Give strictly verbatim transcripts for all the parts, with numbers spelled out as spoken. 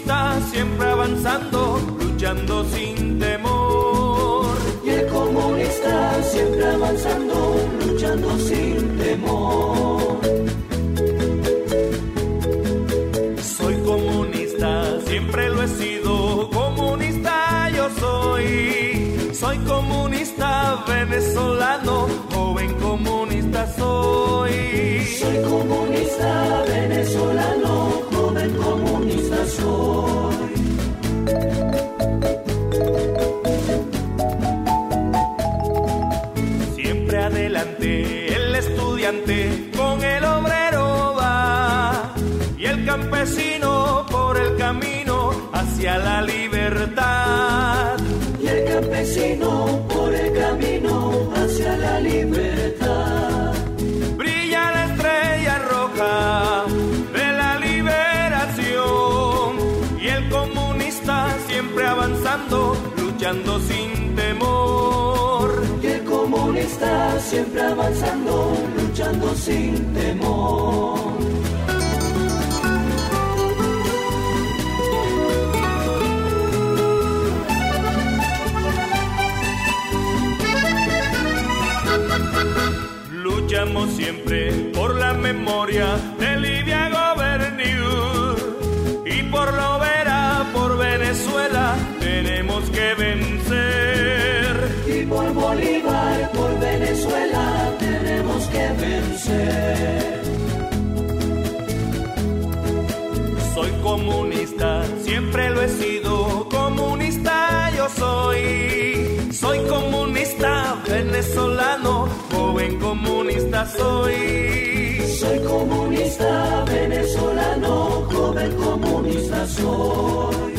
comunista siempre avanzando, luchando sin temor. Y el comunista siempre avanzando, luchando sin temor. Soy comunista, siempre lo he sido, comunista yo soy. Soy comunista venezolano, joven comunista soy. Soy comunista venezolano, joven comunista soy. Siempre adelante el estudiante con el obrero va, y el campesino por el camino hacia la libertad. Y el campesino por el camino hacia la libertad. Brilla la estrella roja de la liberación, y el comunista siempre avanzando, luchando sin temor. Y el comunista siempre avanzando, luchando sin temor. Luchamos siempre por la memoria de Livia Goberniu, y por lo verá, por Venezuela tenemos que vencer. Y por Bolívar, por Venezuela tenemos que vencer. Soy comunista, siempre lo he sido, comunista yo soy. Soy comunista venezolano, joven comunista soy. Soy comunista venezolano, joven comunista soy.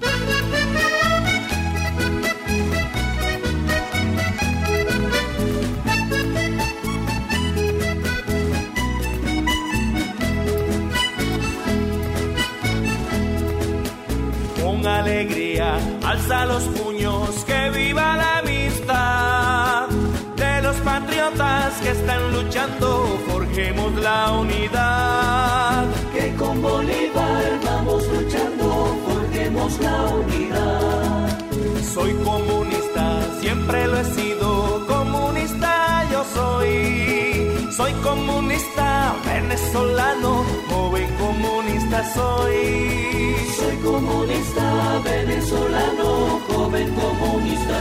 Con alegría alza los puños, que viva la amistad de los patriotas que están luchando, forjemos la unidad. Que con Bolívar vamos luchando, forjemos la unidad. Soy comunista, siempre lo he sido, comunista yo soy. Soy comunista venezolano, joven comunista soy. Soy comunista venezolano, joven comunista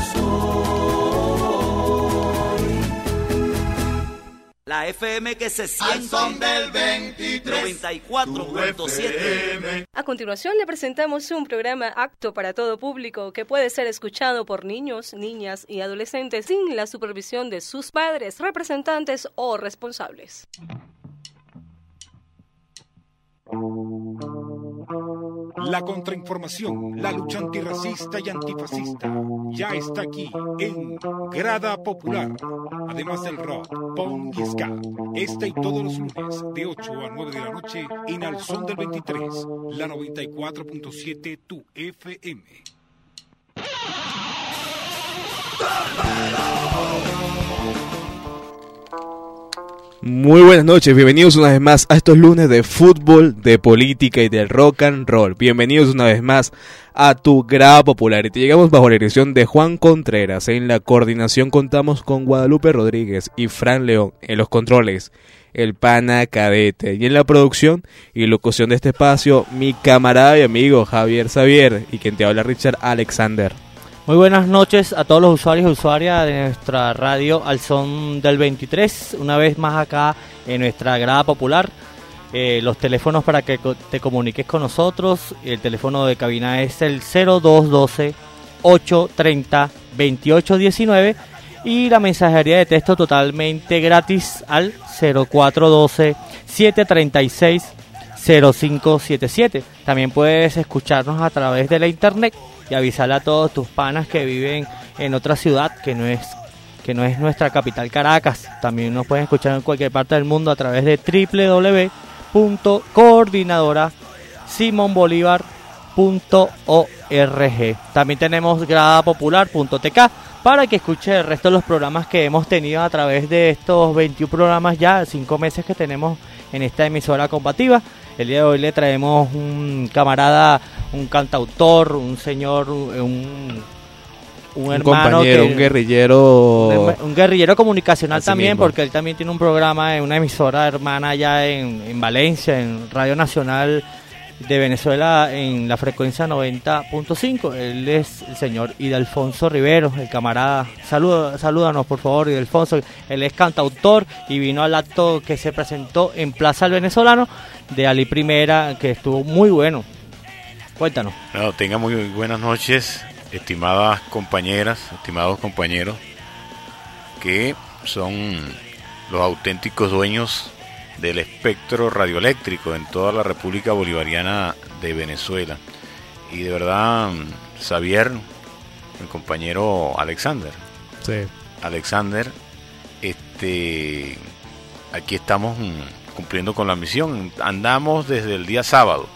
soy. La F M que se siente. Al son del veintitrés. noventa y cuatro punto siete. A continuación le presentamos un programa apto para todo público que puede ser escuchado por niños, niñas y adolescentes sin la supervisión de sus padres, representantes o responsables. La contrainformación, la lucha antirracista y antifascista ya está aquí en Grada Popular. Además del rock, punk y ska, este y todos los lunes de ocho a nueve de la noche en Al Son del veintitrés, la noventa y cuatro punto siete tu F M. Muy buenas noches, bienvenidos una vez más a estos lunes de fútbol, de política y del rock and roll. Bienvenidos una vez más a tu Grada Popular. Y te llegamos bajo la dirección de Juan Contreras. En la coordinación contamos con Guadalupe Rodríguez y Fran León. En los controles, el pana Cadete. Y en la producción y locución de este espacio, mi camarada y amigo Javier Xavier. Y quien te habla, Richard Alexander. Muy buenas noches a todos los usuarios y usuarias de nuestra radio Al Son del veintitrés, una vez más acá en nuestra Grada Popular. Eh, los teléfonos para que te comuniques con nosotros, el teléfono de cabina es el cero dos uno dos, ocho tres cero, dos ocho uno nueve y la mensajería de texto totalmente gratis al cero cuatro uno dos, siete tres seis, cero cinco siete siete. También puedes escucharnos a través de la internet y avisarle a todos tus panas que viven en otra ciudad que no es que no es nuestra capital Caracas. También nos pueden escuchar en cualquier parte del mundo a través de doble u doble u doble u punto coordinadora simón bolívar punto org. También tenemos grada popular punto t k para que escuche el resto de los programas que hemos tenido a través de estos veintiún programas ya, cinco meses que tenemos en esta emisora combativa. El día de hoy le traemos un camarada un cantautor, un señor, un, un, un hermano, compañero, que, un guerrillero, un, un guerrillero comunicacional también, mismo. porque él también tiene un programa en una emisora hermana allá en, en Valencia, en Radio Nacional de Venezuela, en la frecuencia noventa punto cinco. Él es el señor Idelfonso Rivero, el camarada. Saluda, salúdanos por favor, Idelfonso. Él es cantautor y vino al acto que se presentó en Plaza del Venezolano de Ali Primera, que estuvo muy bueno. Cuéntanos. No, tenga muy buenas noches, estimadas compañeras, estimados compañeros, que son los auténticos dueños del espectro radioeléctrico en toda la República Bolivariana de Venezuela. Y de verdad, Xavier, mi compañero Alexander, sí. Alexander, este, aquí estamos cumpliendo con la misión. Andamos desde el día sábado.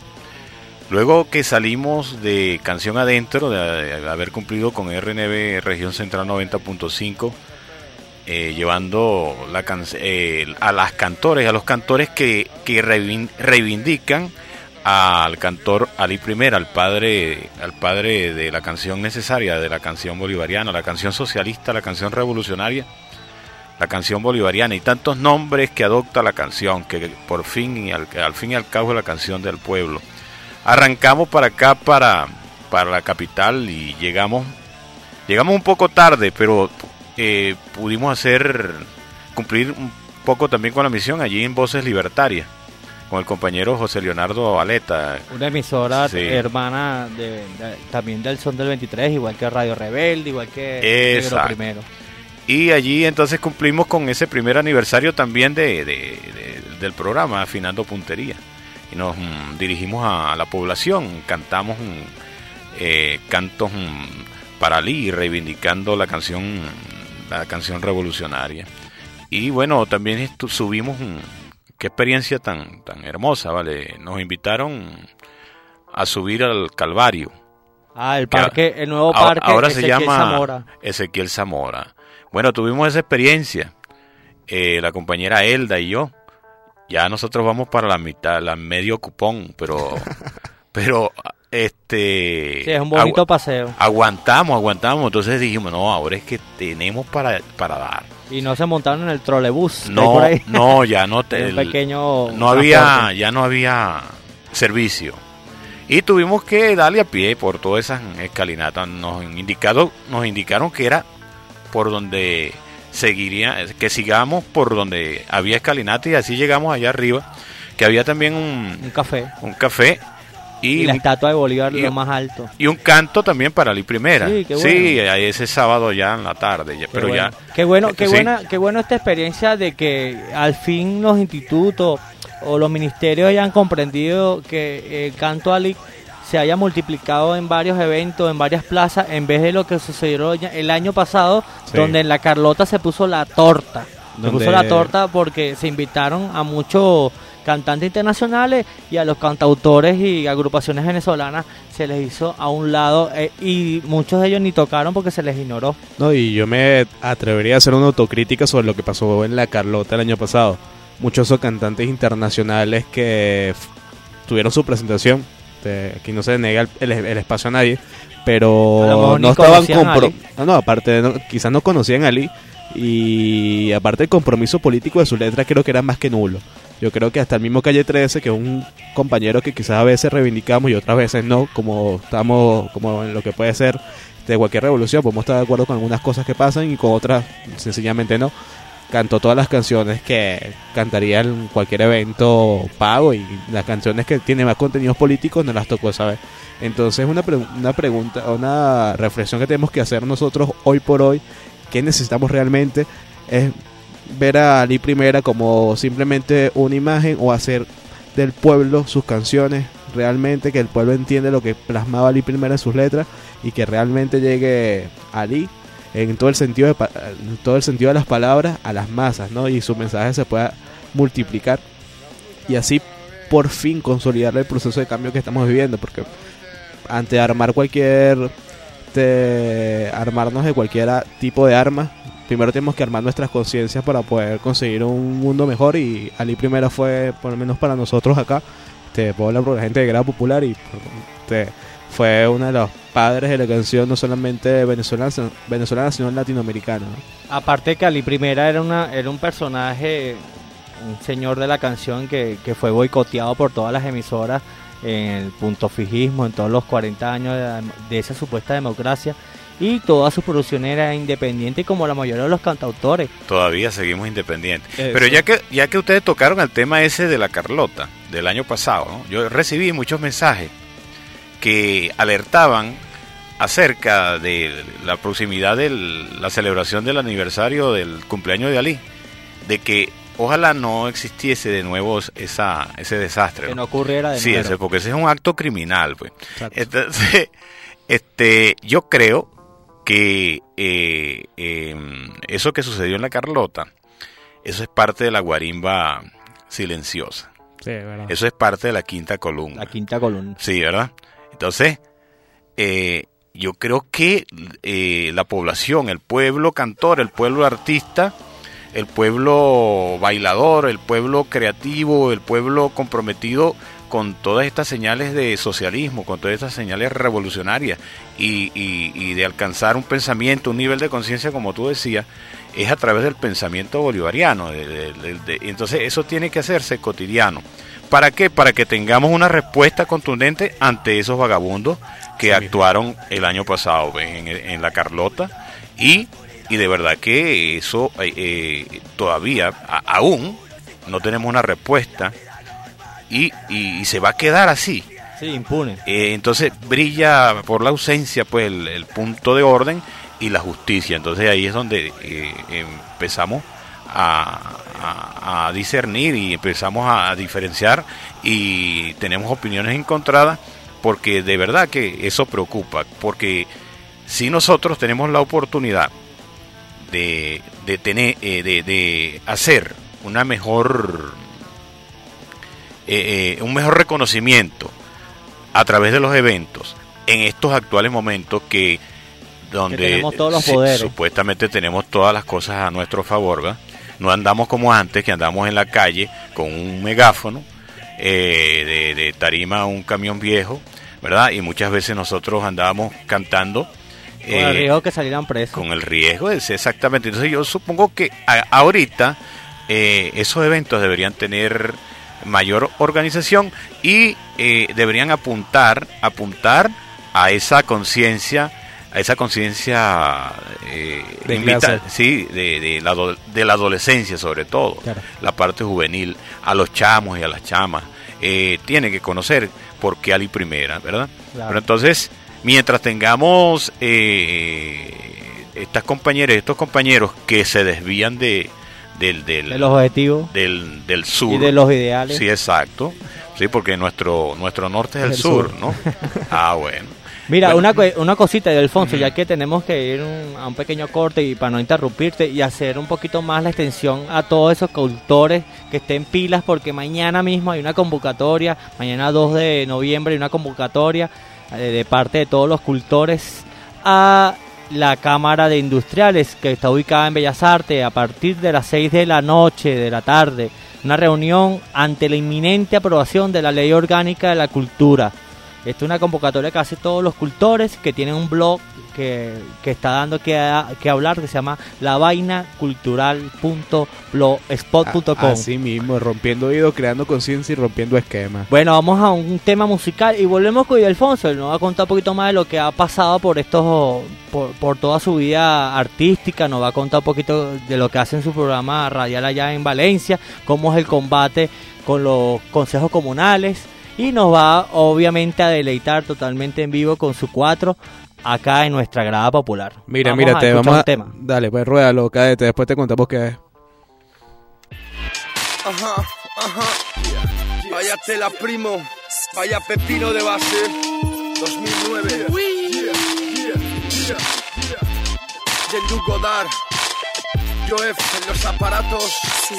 Luego que salimos de Canción Adentro, de haber cumplido con R N B Región Central noventa punto cinco, Eh, llevando la can- eh, a las cantores, a los cantores que, que reivindican al cantor Ali Primera, al padre, al padre de la canción necesaria, de la canción bolivariana, la canción socialista, la canción revolucionaria, la canción bolivariana y tantos nombres que adopta la canción, que por fin y al, al fin y al cabo es la canción del pueblo. Arrancamos para acá, para, para la capital, y llegamos, llegamos un poco tarde, pero Eh, pudimos hacer cumplir un poco también con la misión allí en Voces Libertarias con el compañero José Leonardo Aleta, una emisora sí. hermana de, de, también del Son del veintitrés, igual que Radio Rebelde, igual que Negro Primero. Y allí entonces cumplimos con ese primer aniversario también de, de, de, del programa Afinando Puntería, y nos mm, dirigimos a, a la población, cantamos mm, eh, cantos mm, para Ali, reivindicando la canción la canción revolucionaria. Y bueno, también esto, subimos un, qué experiencia tan tan hermosa, vale. Nos invitaron a subir al Calvario. Ah, el parque, que, el nuevo parque ahora Ezequiel se llama Zamora. Ezequiel Zamora. Bueno, tuvimos esa experiencia, eh, la compañera Elda y yo. Ya nosotros vamos para la mitad, la medio cupón, pero pero este sí, es un bonito agu- paseo. Aguantamos, aguantamos, entonces dijimos, no, ahora es que tenemos para, para dar. Y no se montaron en el trolebús. No, por ahí. no, ya no te, un pequeño no había, transporte. ya no había servicio. Y tuvimos que darle a pie por todas esas escalinatas. Nos indicado, nos indicaron que era por donde seguiría, que sigamos por donde había escalinata, y así llegamos allá arriba, que había también un, un café. Un café. Y, y la un, estatua de Bolívar, y, lo más alto. Y un canto también para Ali Primera. Sí, qué bueno. Sí, ese sábado ya en la tarde. Ya, pero bueno. ya. Qué bueno, qué sí. buena, qué bueno esta experiencia de que al fin los institutos o los ministerios hayan comprendido que el canto Ali se haya multiplicado en varios eventos, en varias plazas, en vez de lo que sucedió el año pasado, sí. donde en la Carlota se puso la torta. Se donde... puso la torta porque se invitaron a muchos cantantes internacionales, y a los cantautores y agrupaciones venezolanas se les hizo a un lado, eh, y muchos de ellos ni tocaron porque se les ignoró. No, y yo me atrevería a hacer una autocrítica sobre lo que pasó en la Carlota el año pasado. Muchos son cantantes internacionales que f- tuvieron su presentación, de, aquí no se nega el, el, el espacio a nadie, pero no estaban compro- no, no, aparte de no, quizás no conocían a Ali, y aparte el compromiso político de su letra creo que era más que nulo. Yo creo que hasta el mismo Calle trece, que es un compañero que quizás a veces reivindicamos y otras veces no, como estamos, como en lo que puede ser de cualquier revolución, podemos estar de acuerdo con algunas cosas que pasan y con otras sencillamente no. Cantó todas las canciones que cantaría en cualquier evento pago, y las canciones que tienen más contenidos políticos no las tocó esa vez. Entonces una, pre- una pregunta, una reflexión que tenemos que hacer nosotros hoy por hoy, ¿qué necesitamos realmente? Es ver a Ali Primera como simplemente una imagen, o hacer del pueblo sus canciones realmente, que el pueblo entiende lo que plasmaba Ali Primera en sus letras, y que realmente llegue a Ali en todo el sentido de en todo el sentido de las palabras a las masas, ¿no? Y su mensaje se pueda multiplicar, y así por fin consolidar el proceso de cambio que estamos viviendo, porque ante de armar cualquier de armarnos de cualquier tipo de arma, primero tenemos que armar nuestras conciencias para poder conseguir un mundo mejor, y Ali Primera fue, por lo menos para nosotros acá, este, puedo hablar por la gente de Grada Popular y por, este fue uno de los padres de la canción, no solamente venezolana, venezolana sino latinoamericana, ¿no? Aparte que Ali Primera era una era un personaje, un señor de la canción que, que fue boicoteado por todas las emisoras en el punto fijismo, en todos los cuarenta años de, de esa supuesta democracia, y toda su producción era independiente como la mayoría de los cantautores. Todavía seguimos independientes. Eso. Pero ya que ya que ustedes tocaron el tema ese de la Carlota del año pasado, ¿no? Yo recibí muchos mensajes que alertaban acerca de la proximidad de la celebración del aniversario del cumpleaños de Ali, de que ojalá no existiese de nuevo esa ese desastre, Que ¿no? no ocurriera de Sí, nuevo. ese, porque ese es un acto criminal, pues. Exacto. Entonces, este, yo creo que eh, eh, eso que sucedió en la Carlota, eso es parte de la guarimba silenciosa. Sí, verdad. Eso es parte de la quinta columna. La quinta columna. Sí, ¿verdad? Entonces, eh, yo creo que eh, la población, el pueblo cantor, el pueblo artista, el pueblo bailador, el pueblo creativo, el pueblo comprometido con todas estas señales de socialismo, con todas estas señales revolucionarias y, y, y de alcanzar un pensamiento, un nivel de conciencia, como tú decías, es a través del pensamiento bolivariano. De, de, de, de, entonces eso tiene que hacerse cotidiano. ¿Para qué? Para que tengamos una respuesta contundente ante esos vagabundos que sí, actuaron el año pasado en, en la Carlota, y, y de verdad que eso eh, todavía a, aún no tenemos una respuesta y, y, y se va a quedar así. Sí, impune. Eh, entonces brilla por la ausencia pues el, el punto de orden y la justicia. Entonces ahí es donde eh, empezamos a, a, a discernir y empezamos a, a diferenciar, y tenemos opiniones encontradas, porque de verdad que eso preocupa, porque si nosotros tenemos la oportunidad de, de tener eh, de, de hacer una mejor eh, eh, un mejor reconocimiento a través de los eventos en estos actuales momentos que donde que tenemos todos los sí, poderes, supuestamente tenemos todas las cosas a nuestro favor, ¿verdad? No andamos como antes, que andamos en la calle con un megáfono, eh, de, de tarima a un camión viejo, ¿verdad? Y muchas veces nosotros andábamos cantando con eh, el riesgo que salieran presos. Con el riesgo, es exactamente. Entonces yo supongo que a, ahorita eh, esos eventos deberían tener mayor organización y eh, deberían apuntar, apuntar a esa conciencia, a esa conciencia eh, invita, sí, de, de, la, de la adolescencia sobre todo, claro, la parte juvenil, a los chamos y a las chamas, eh, tiene que conocer por qué Ali Primera, ¿verdad? Claro. Pero entonces, mientras tengamos eh, estas compañeras, estos compañeros que se desvían de del, del, de los objetivos del, del sur y de los ideales, sí, exacto, sí, porque nuestro nuestro norte es el, el sur, sur, ¿no? Ah, bueno. Mira, bueno. una, una cosita de Alfonso, uh-huh, ya que tenemos que ir un, a un pequeño corte y para no interrumpirte y hacer un poquito más la extensión a todos esos cultores que estén pilas, porque mañana mismo hay una convocatoria, mañana dos de noviembre hay una convocatoria eh, de parte de todos los cultores a la Cámara de Industriales, que está ubicada en Bellas Artes, a partir de las seis de la noche, de la tarde, una reunión ante la inminente aprobación de la Ley Orgánica de la Cultura. Esta es una convocatoria que hace todos los cultores, que tienen un blog que, que está dando que, a, que hablar, que se llama la vaina cultural punto blogspot punto com. Así mismo, rompiendo oídos, creando conciencia y rompiendo esquemas. Bueno, vamos a un tema musical y volvemos con Alfonso. Él nos va a contar un poquito más de lo que ha pasado por estos, por, por toda su vida artística. Nos va a contar un poquito de lo que hace en su programa radial allá en Valencia, cómo es el combate con los consejos comunales. Y nos va obviamente a deleitar totalmente en vivo con su cuatro acá en nuestra grada popular. Mira, vamos mira, te vamos a... tema. Dale, pues ruédalo, cállate, después te contamos qué es. Ajá, ajá. Vaya tela, primo. Vaya pepino de base. dos mil nueve. Jean-Luc Godard. Joef en los aparatos. Sí.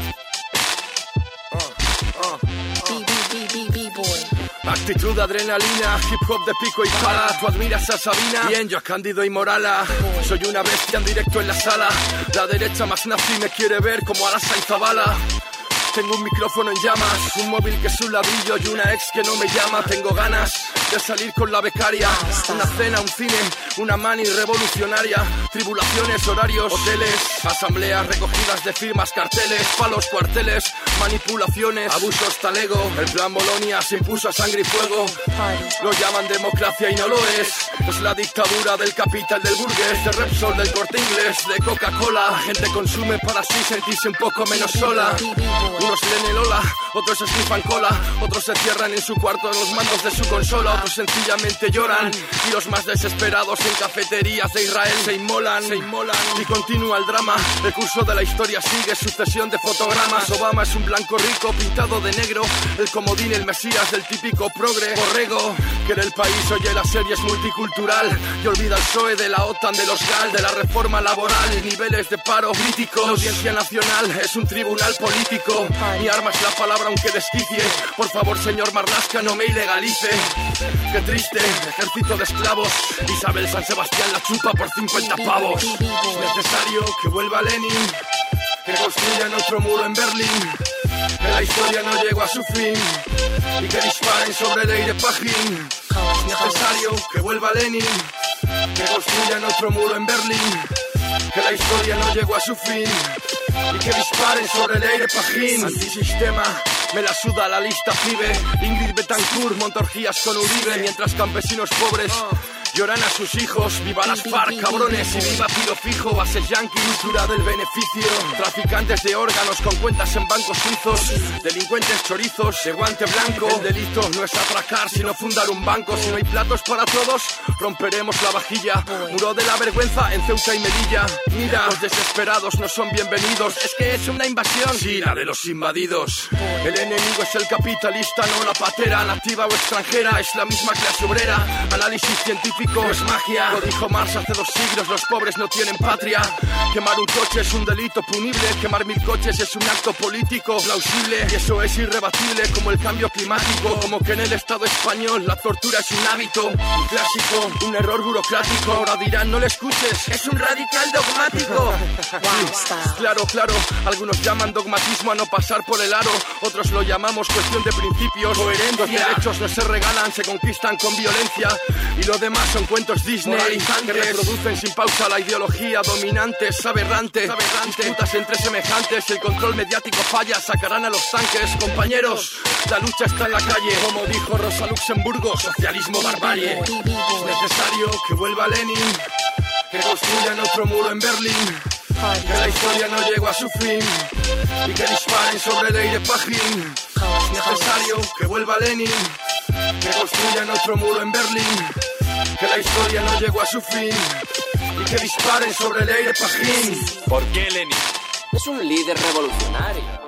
Actitud, adrenalina, hip hop de pico y pala. Tú admiras a Sabina, bien, yo a Cándido y Morala. Soy una bestia en directo en la sala. La derecha más nazi me quiere ver como Arasa y Zabala. Tengo un micrófono en llamas, un móvil que es un ladrillo y una ex que no me llama. Tengo ganas de salir con la becaria. Una cena, un cine, una mani revolucionaria. Tribulaciones, horarios, hoteles, asambleas, recogidas de firmas, carteles, palos, cuarteles, manipulaciones, abusos, talego. El plan Bolonia se impuso a sangre y fuego. Lo llaman democracia y no lo es. Es la dictadura del capital, del burgués, de Repsol, del Corte Inglés, de Coca-Cola. La gente consume para así sentirse un poco menos sola. Unos leen el hola, otros esnifan cola, otros se cierran en su cuarto en los mandos de su consola, otros sencillamente lloran. Y los más desesperados en cafeterías de Israel se inmolan, se inmolan. Y continúa el drama, el curso de la historia sigue, sucesión de fotogramas. Obama es un blanco rico pintado de negro, el comodín, el mesías del típico progre borrego, que en el país oye las series multicultural y olvida el P S O E, de la OTAN, de los GAL, de la reforma laboral, niveles de paro críticos. La Audiencia Nacional es un tribunal político, mi arma es la palabra aunque desquicie. Por favor, señor Marlaska, no me ilegalice. Qué triste, ejército de esclavos, Isabel San Sebastián la chupa por cincuenta pavos. Es necesario que vuelva Lenin, que construyan otro muro en Berlín, que la historia no llegó a su fin y que disparen sobre Leire Pajín. Es necesario que vuelva Lenin, que construyan otro muro en Berlín, que la historia no llegó a su fin y que disparen sobre Leire Pajín. Antisistema, me la suda la lista pibe. Ingrid Betancourt monta orgías con Uribe, mientras campesinos pobres lloran a sus hijos. Viva las FARC, cabrones, y viva Pilo Fijo. Bases yanquis, cultura del beneficio. Traficantes de órganos con cuentas en bancos suizos. Delincuentes chorizos de guante blanco. El delito no es atracar, sino fundar un banco. Si no hay platos para todos, romperemos la vajilla. Muro de la vergüenza en Ceuta y Melilla. Mira, los desesperados no son bienvenidos. Es que es una invasión, sí, la de los invadidos. El enemigo es el capitalista, no la patera. Nativa o extranjera, es la misma clase obrera. Análisis científico es magia. Lo dijo Marx hace dos siglos, los pobres no tienen patria. Quemar un coche es un delito punible. Quemar mil coches es un acto político plausible. Y eso es irrebatible como el cambio climático. Como que en el Estado español la tortura es un hábito, un clásico, un error burocrático. Ahora dirán, no le escuches, es un radical dogmático. Sí, claro, claro, algunos llaman dogmatismo a no pasar por el aro. Otros lo llamamos cuestión de principios. Coherencia. Los derechos no se regalan, se conquistan con violencia. Y lo demás son cuentos Disney que reproducen sin pausa la ideología dominante, es aberrante. Disputas entre semejantes, el control mediático falla, sacarán a los tanques. Compañeros, la lucha está en la calle, como dijo Rosa Luxemburgo, socialismo barbarie. Es necesario que vuelva Lenin, que construyan otro muro en Berlín, que la historia no llegó a su fin y que disparen sobre Leire Pajín. Es necesario que vuelva Lenin, que construyan otro muro en Berlín, que la historia no llegó a su fin y que disparen sobre Leire Pajín. ¿Por qué Lenin? Es un líder revolucionario.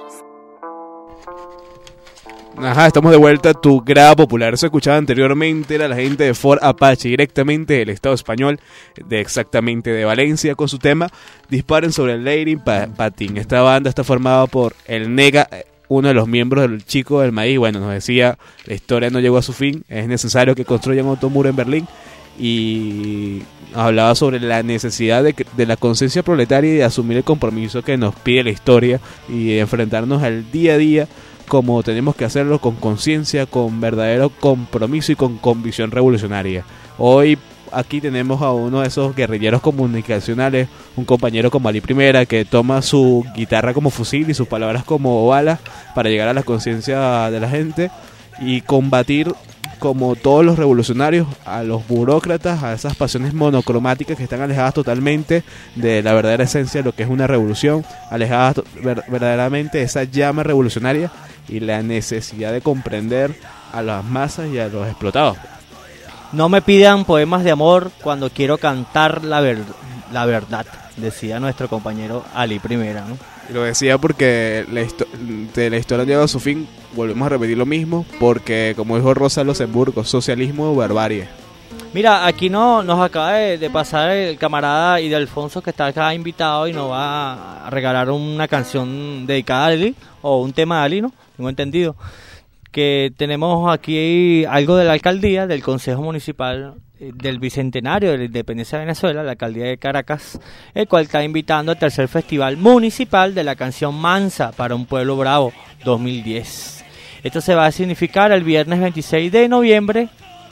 Ajá, estamos de vuelta a tu grada popular. Eso escuchaba anteriormente era la gente de Ford Apache, directamente del Estado español, de exactamente de Valencia, con su tema Disparen sobre el Leire Pajín. Esta banda está formada por el Nega, uno de los miembros del Chico del Maíz. Bueno, nos decía, la historia no llegó a su fin, es necesario que construyan otro muro en Berlín. Y hablaba sobre la necesidad de, de la conciencia proletaria y de asumir el compromiso que nos pide la historia y de enfrentarnos al día a día como tenemos que hacerlo, con conciencia, con verdadero compromiso y con convicción revolucionaria. Hoy aquí tenemos a uno de esos guerrilleros comunicacionales, un compañero como Ali Primera, que toma su guitarra como fusil y sus palabras como balas para llegar a la conciencia de la gente y combatir, como todos los revolucionarios, a los burócratas, a esas pasiones monocromáticas que están alejadas totalmente de la verdadera esencia de lo que es una revolución, alejadas ver, verdaderamente de esa llama revolucionaria y la necesidad de comprender a las masas y a los explotados. No me pidan poemas de amor cuando quiero cantar la, ver, la verdad, decía nuestro compañero Ali Primera, ¿no? Y lo decía porque la, histo- de la historia llega a su fin, volvemos a repetir lo mismo, porque como dijo Rosa Luxemburgo, socialismo o barbarie. Mira, aquí no nos acaba de, de pasar el camarada Ildefonso, que está acá invitado y nos va a regalar una canción dedicada a Ali, o un tema de Ali, ¿no? Tengo entendido. Que tenemos aquí algo de la alcaldía, del Consejo Municipal del Bicentenario de la Independencia de Venezuela, la alcaldía de Caracas, el cual está invitando al tercer Festival Municipal de la Canción Mansa para un Pueblo Bravo dos mil diez. Esto se va a significar el viernes veintiséis de noviembre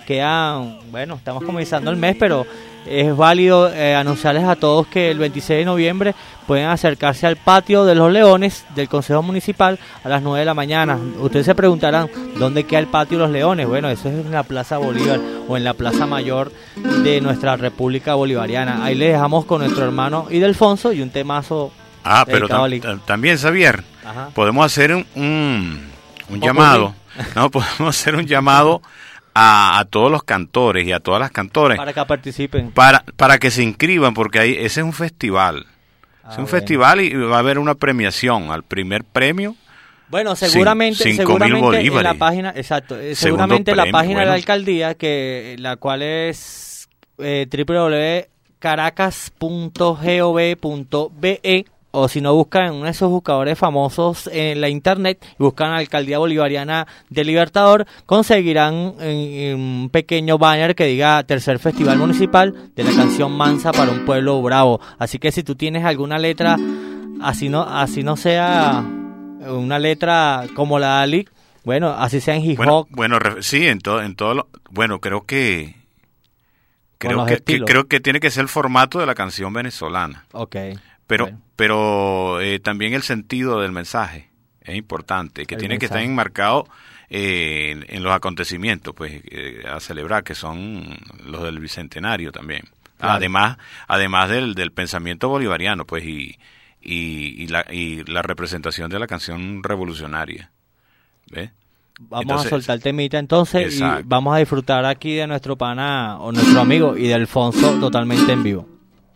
quedan, bueno, estamos comenzando el mes, pero es válido eh, anunciarles a todos que el veintiséis de noviembre pueden acercarse al patio de los Leones del Consejo Municipal a las nueve de la mañana. Ustedes se preguntarán, ¿dónde queda el patio de los Leones? Bueno, eso es en la Plaza Bolívar o en la Plaza Mayor de nuestra República Bolivariana. Ahí les dejamos con nuestro hermano Ildefonso y un temazo. Ah, pero tam también, Xavier, Ajá. podemos hacer un, un, un llamado, no, podemos hacer un llamado A, a todos los cantores y a todas las cantores para que participen, para para que se inscriban, porque ahí ese es un festival, ah, es un bien. festival y va a haber una premiación al primer premio. Bueno, seguramente, Cin, seguramente en la página, exacto, eh, seguramente en la premio, página bueno. de la alcaldía, que la cual es eh, doble u doble u doble u punto caracas punto gov punto be. O si no, buscan en uno de esos buscadores famosos en la internet y buscan Alcaldía Bolivariana de Libertador, conseguirán en, en un pequeño banner que diga Tercer Festival Municipal de la canción Mansa para un Pueblo Bravo. Así que si tú tienes alguna letra, así no así no sea una letra como la de Ali, bueno, así sea en hip hop. Bueno, bueno, sí, en todo, en todo lo, bueno, creo que creo que, que creo que tiene que ser el formato de la canción venezolana. Okay. Pero, bueno. pero eh, también el sentido del mensaje es importante, que el tiene mensaje. que estar enmarcado eh, en, en los acontecimientos, pues, eh, a celebrar, que son los del Bicentenario también. Claro. Además, además del, del pensamiento bolivariano, pues, y, y, y, la, y la representación de la canción revolucionaria. ¿Ves? Vamos entonces, a soltar el temita entonces exacto. y vamos a disfrutar aquí de nuestro pana o nuestro amigo y de Alfonso totalmente en vivo.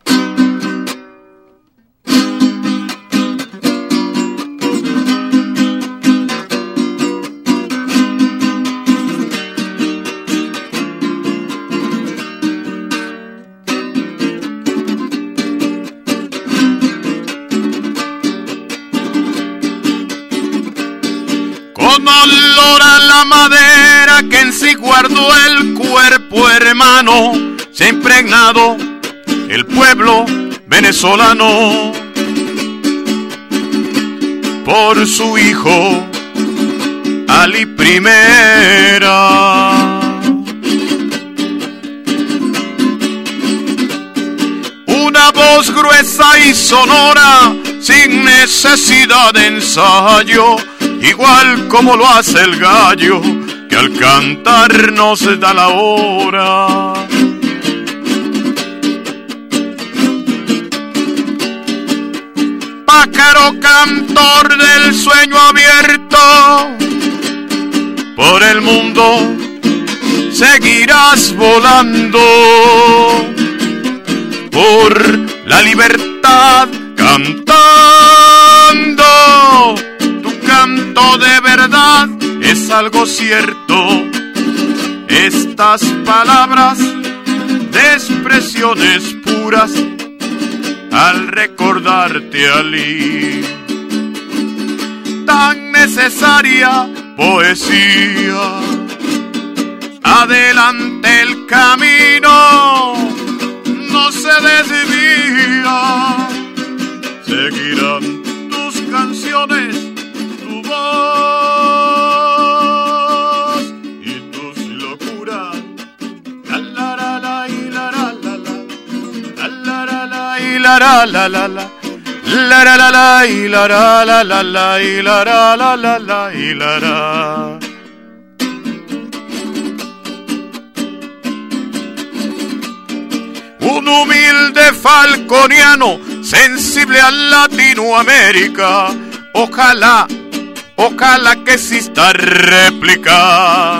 Con olor a la madera que en sí guardó el cuerpo hermano, se ha impregnado el pueblo venezolano por su hijo Ali Primera. Una voz gruesa y sonora, sin necesidad de ensayo, igual como lo hace el gallo, que al cantar nos da la hora. Pájaro cantor del sueño abierto, por el mundo seguirás volando, por la libertad cantando. Canto de verdad es algo cierto. Estas palabras de expresiones puras al recordarte Ali, tan necesaria poesía. Adelante el camino no se desvía, seguirán tus canciones, voz y tus locuras. La la la la y la la la la. La la la la y la la la la la. La la la la y la la la la la y la la la la la y la la. Un humilde falconiano sensible a Latinoamérica. Ojalá Ojalá que exista réplica.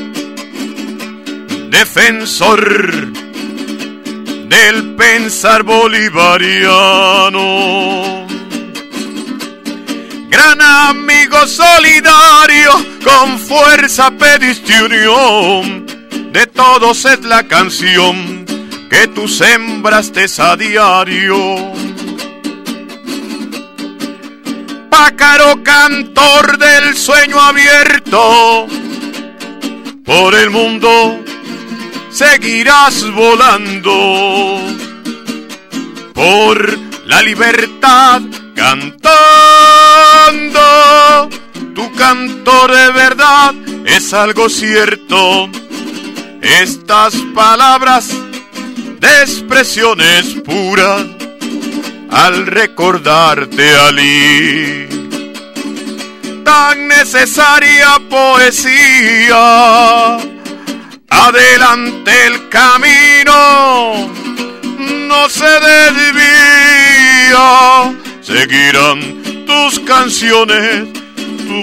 Defensor del pensar bolivariano. Gran amigo solidario, con fuerza pediste unión. De todos es la canción que tú sembraste a diario. Pájaro cantor del sueño abierto, por el mundo seguirás volando, por la libertad cantando. Tu canto de verdad es algo cierto. estas palabras de expresiones puras al recordarte, Ali. Tan necesaria poesía, adelante el camino no se desvía, seguirán tus canciones, tu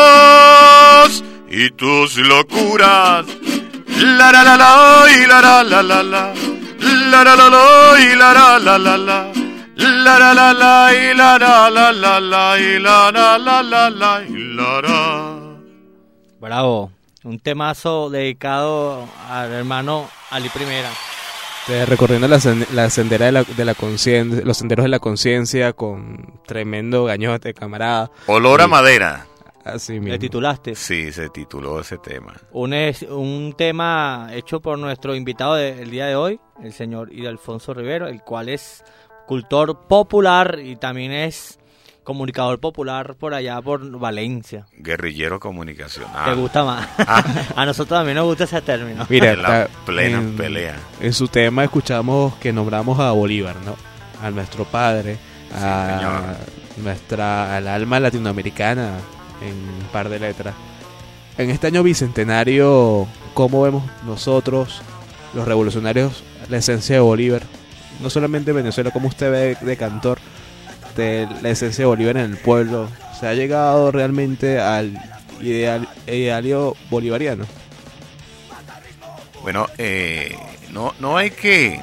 voz y tus locuras. La la la la y la la la la la la la la la y la la la la la la la la la y la la la la la y la la la la la y la la. Bravo, un temazo dedicado al hermano Ali Primera. Eh, recorriendo la, la sendera de la, de la conciencia, los senderos de la conciencia con tremendo gañote, camarada. Olor y, a madera. Así mismo. ¿Le titulaste? Sí, se tituló ese tema. Un, es, un tema hecho por nuestro invitado del día de hoy, el señor Ildefonso Rivero, el cual es cultor popular y también es comunicador popular por allá por Valencia. Guerrillero comunicacional. ¿Te gusta más? Ah. A nosotros también nos gusta ese término. Mira, en la está, plena en, pelea. En su tema escuchamos que nombramos a Bolívar, ¿no? A nuestro padre, sí, a señor. nuestra, al alma latinoamericana en un par de letras. En este año bicentenario, ¿cómo vemos nosotros, los revolucionarios, la esencia de Bolívar? No solamente en Venezuela, como usted ve de cantor, de la esencia de Bolívar en el pueblo. ¿Se ha llegado realmente al ideal, idealio bolivariano? Bueno, eh, no, no hay que...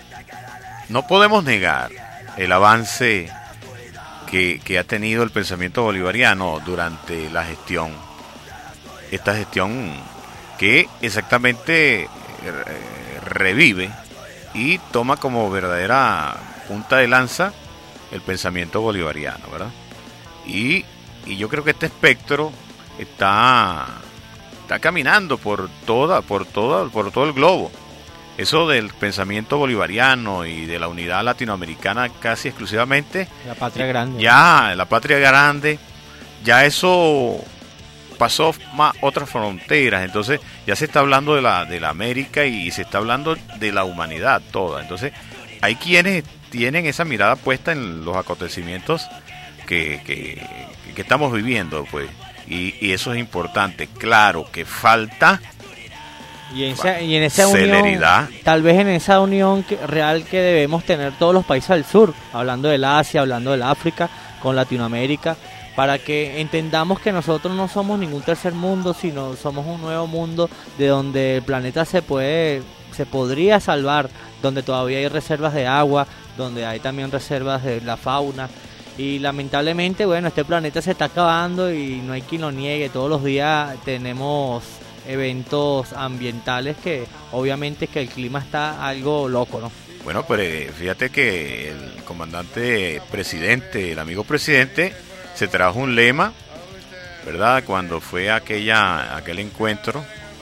No podemos negar el avance que, que ha tenido el pensamiento bolivariano durante la gestión. Esta gestión que exactamente eh, revive y toma como verdadera punta de lanza el pensamiento bolivariano, ¿verdad? Y, y yo creo que este espectro está, está caminando por toda, por toda, por todo el globo. Eso del pensamiento bolivariano y de la unidad latinoamericana casi exclusivamente. La patria grande. Ya, la patria grande, ya eso pasó más otras fronteras. Entonces ya se está hablando de la, de la América y se está hablando de la humanidad toda. Entonces hay quienes tienen esa mirada puesta en los acontecimientos que, que, que estamos viviendo, pues, y, y eso es importante. Claro que falta y en esa, y en esa celeridad. Unión, tal vez en esa unión que, real que debemos tener todos los países del sur, hablando del Asia, hablando del África, con Latinoamérica, para que entendamos que nosotros no somos ningún tercer mundo, sino somos un nuevo mundo de donde el planeta se puede, se podría salvar, donde todavía hay reservas de agua, donde hay también reservas de la fauna, y lamentablemente, bueno, este planeta se está acabando y no hay quien lo niegue. Todos los días tenemos eventos ambientales que obviamente que el clima está algo loco, ¿no? Bueno, pero fíjate que el comandante presidente, el amigo presidente, se trajo un lema, ¿verdad? Cuando fue aquella aquel encuentro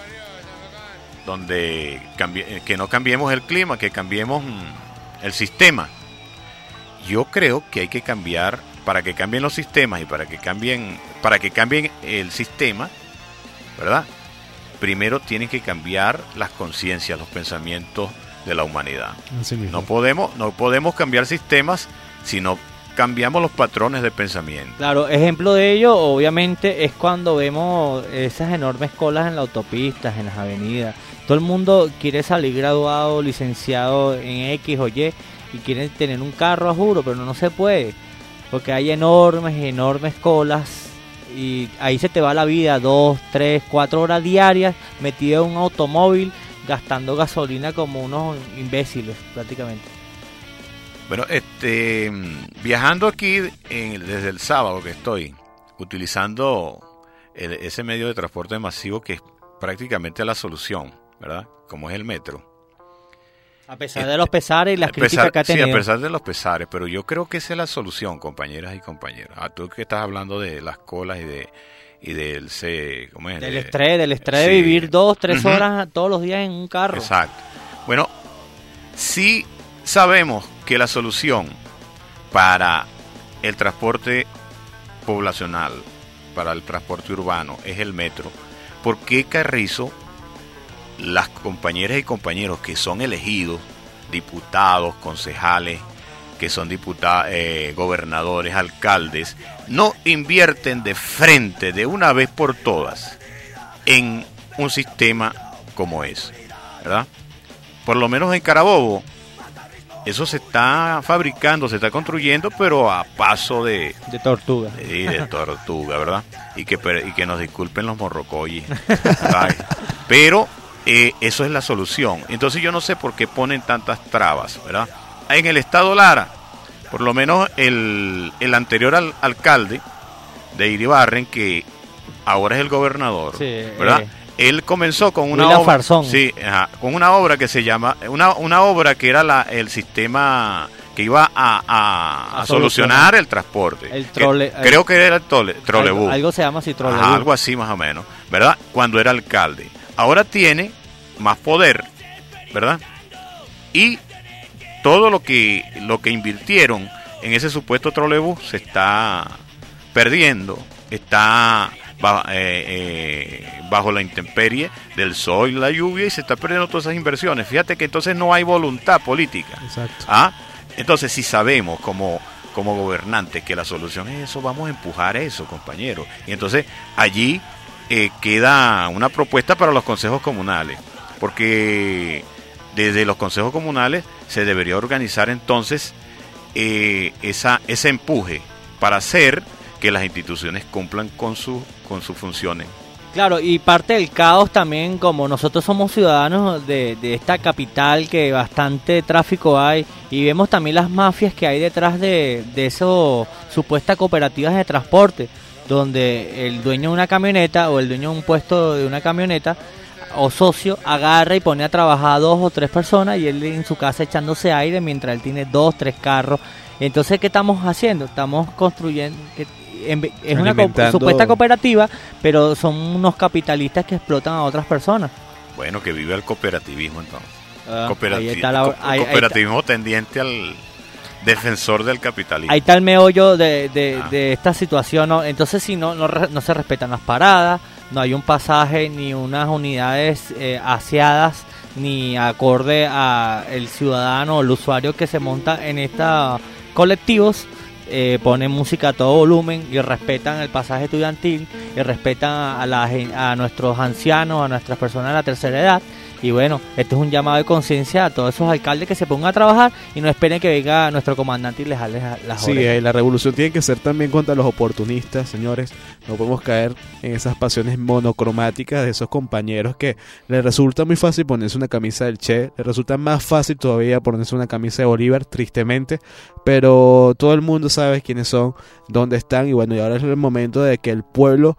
donde cambi- que no cambiemos el clima, que cambiemos el sistema. Yo creo que hay que cambiar, para que cambien los sistemas y para que cambien, para que cambien el sistema, ¿verdad? Primero tienen que cambiar las conciencias, los pensamientos de la humanidad. No podemos, no podemos cambiar sistemas si no cambiamos los patrones de pensamiento. Claro, ejemplo de ello, obviamente, es cuando vemos esas enormes colas en las autopistas, en las avenidas. Todo el mundo quiere salir graduado, licenciado en X o Y, y quieren tener un carro, a juro, pero no, no se puede, porque hay enormes, enormes colas, y ahí se te va la vida, dos, tres, cuatro horas diarias, metido en un automóvil, gastando gasolina como unos imbéciles, prácticamente. Bueno, este, viajando aquí en, desde el sábado que estoy, utilizando el, ese medio de transporte masivo que es prácticamente la solución, ¿verdad? Como es el metro. A pesar de los pesares y las críticas pesar, que ha tenido. Sí, a pesar de los pesares, pero yo creo que esa es la solución, compañeras y compañeros. A tú que estás hablando de las colas y de y del se, ¿cómo es? Del de, estrés, del estrés sí. de vivir dos, tres uh-huh. horas todos los días en un carro. Exacto. Bueno, sí sabemos que la solución para el transporte poblacional, para el transporte urbano, es el metro. ¿Por qué Carrizo las compañeras y compañeros que son elegidos, diputados, concejales, que son diputados, eh, gobernadores, alcaldes, no invierten de frente, de una vez por todas, en un sistema como ese, ¿verdad? Por lo menos en Carabobo, eso se está fabricando, se está construyendo, pero a paso de... De tortuga. Sí, de tortuga, ¿verdad? Y que, y que nos disculpen los morrocoyes. Pero eh, eso es la solución. Entonces yo no sé por qué ponen tantas trabas, ¿verdad? En el estado Lara, por lo menos el, el anterior al, alcalde de Iribarren, que ahora es el gobernador, sí, ¿verdad? Eh. Él comenzó con una Willa obra, Farzón. sí, ajá, con una obra que se llama, una, una obra que era la, el sistema que iba a, a, a, a solucionar, solucionar el transporte. El trole, que, el, creo que era el trole, trolebús. Algo, algo se llama así, trolebús. Ajá, algo así más o menos, ¿verdad? Cuando era alcalde. Ahora tiene más poder, ¿verdad? Y todo lo que, lo que invirtieron en ese supuesto trolebús se está perdiendo, está... Bajo, eh, eh, bajo la intemperie del sol y la lluvia, y se está perdiendo todas esas inversiones. Fíjate que entonces no hay voluntad política. Exacto. ¿Ah? Entonces, si sabemos como, como gobernantes que la solución es eso, vamos a empujar eso, compañeros. Y entonces allí eh, queda una propuesta para los consejos comunales, porque desde los consejos comunales se debería organizar entonces eh, esa, ese empuje para hacer que las instituciones cumplan con su con sus funciones. Claro, y parte del caos también, como nosotros somos ciudadanos de, de esta capital que bastante tráfico hay, y vemos también las mafias que hay detrás de, de esas supuestas cooperativas de transporte, donde el dueño de una camioneta o el dueño de un puesto de una camioneta o socio agarra y pone a trabajar a dos o tres personas, y él en su casa echándose aire mientras él tiene dos, tres carros. Entonces, ¿qué estamos haciendo? Estamos construyendo... que es una co- supuesta cooperativa, pero son unos capitalistas que explotan a otras personas. Bueno, que vive el cooperativismo entonces. Ah, Cooperati- ahí está la, co- ahí, cooperativismo ahí está. tendiente al defensor del capitalismo. Ahí está el meollo de, de, ah. de esta situación, ¿no? Entonces, si no, no, no se respetan las paradas, no hay un pasaje ni unas unidades eh, aseadas, ni acorde a el ciudadano o el usuario que se monta en estos colectivos. Eh, ponen música a todo volumen y respetan el pasaje estudiantil y respetan a, la, a nuestros ancianos, a nuestras personas de la tercera edad. Y bueno, esto es un llamado de conciencia a todos esos alcaldes que se pongan a trabajar y no esperen que venga nuestro comandante y les jale las sí, orejas. Sí, la revolución tiene que ser también contra los oportunistas, señores. No podemos caer en esas pasiones monocromáticas de esos compañeros que les resulta muy fácil ponerse una camisa del Che, les resulta más fácil todavía ponerse una camisa de Bolívar, tristemente, pero todo el mundo sabe quiénes son, dónde están, y bueno, y ahora es el momento de que el pueblo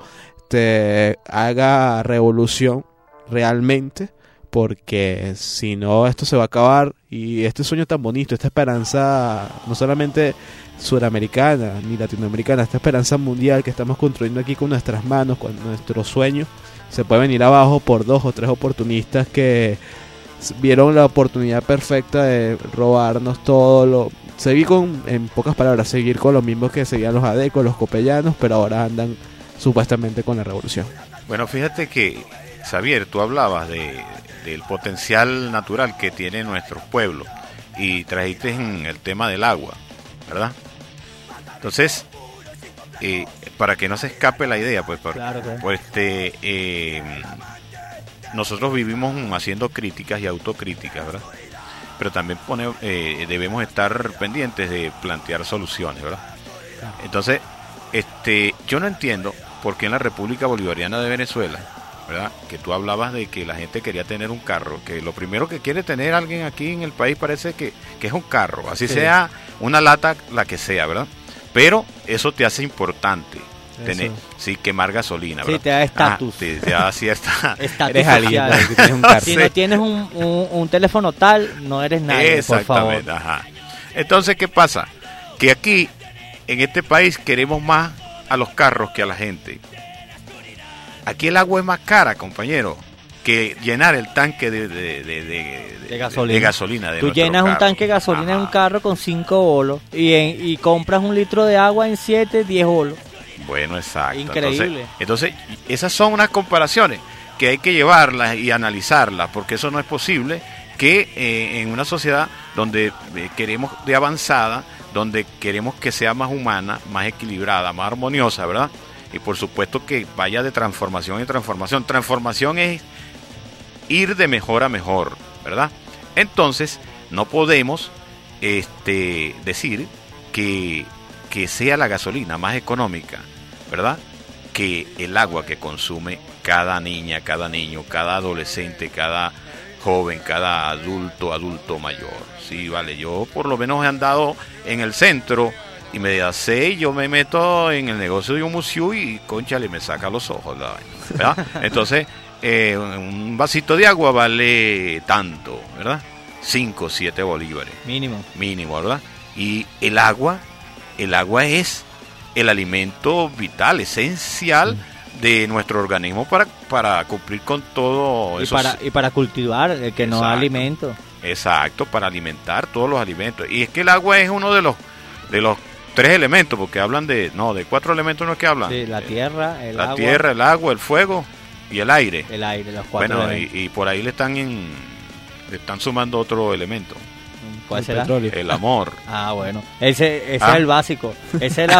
te haga revolución realmente, porque si no esto se va a acabar, y este sueño tan bonito, esta esperanza no solamente suramericana ni latinoamericana, esta esperanza mundial que estamos construyendo aquí con nuestras manos, con nuestro sueño, se puede venir abajo por dos o tres oportunistas que vieron la oportunidad perfecta de robarnos todo lo... Seguir con, en pocas palabras, seguir con los mismos que seguían los adecos, los copellanos, pero ahora andan supuestamente con la revolución. Bueno, fíjate que, Xavier, tú hablabas de del potencial natural que tiene nuestro pueblo y trajiste en el tema del agua, ¿verdad? Entonces, eh, para que no se escape la idea, pues, por, claro, claro. pues este, eh, nosotros vivimos haciendo críticas y autocríticas, ¿verdad? Pero también pone, eh, debemos estar pendientes de plantear soluciones, ¿verdad? Entonces, este, yo no entiendo por qué en la República Bolivariana de Venezuela, ¿verdad? Que tú hablabas de que la gente quería tener un carro, que lo primero que quiere tener alguien aquí en el país parece que, que es un carro, así sí. sea una lata, la que sea, ¿verdad? Pero eso te hace importante tener, sí, quemar gasolina, ¿verdad? Sí, te da estatus. Ah, te, te da cierta... Eres alguien, que tienes un carro. Si no tienes un, un, un teléfono tal, no eres nadie, por favor. Exactamente, ajá. Entonces, ¿qué pasa? Que aquí, en este país, queremos más a los carros que a la gente. Aquí el agua es más cara, compañero, que llenar el tanque de, de, de, de, de gasolina. De gasolina de Tú llenas carro. un tanque de gasolina Ajá. en un carro con cinco bolos y, en, y compras un litro de agua en siete, diez bolos. Bueno, exacto. Increíble. Entonces, entonces, esas son unas comparaciones que hay que llevarlas y analizarlas, porque eso no es posible que eh, en una sociedad donde eh, queremos de avanzada, donde queremos que sea más humana, más equilibrada, más armoniosa, ¿verdad? Y por supuesto que vaya de transformación en transformación. Transformación es ir de mejor a mejor, ¿verdad? Entonces, no podemos este, decir que, que sea la gasolina más económica, ¿verdad?, que el agua que consume cada niña, cada niño, cada adolescente, cada joven, cada adulto, adulto mayor. Sí, vale, yo por lo menos he andado en el centro y me da seis, yo me meto en el negocio de un museo y, cónchale, me saca los ojos, ¿verdad? Entonces, eh, un vasito de agua vale tanto, ¿verdad? cinco, siete bolívares. Mínimo. Mínimo, ¿verdad? Y el agua, el agua es el alimento vital, esencial de nuestro organismo para, para cumplir con todo y eso. Para, y para cultivar, el que no da alimento. Exacto, para alimentar todos los alimentos. Y es que el agua es uno de los de los tres elementos, porque hablan de, no, de cuatro elementos no es que hablan. Sí, la tierra, el la agua. La tierra, el agua, el fuego y el aire. El aire, los cuatro Bueno, elementos. y, y por ahí le están en, le están sumando otro elemento. ¿Cuál el será? Petróleo. El amor. Ah, bueno. Ese, ese ¿Ah? es el básico. Ese es, la,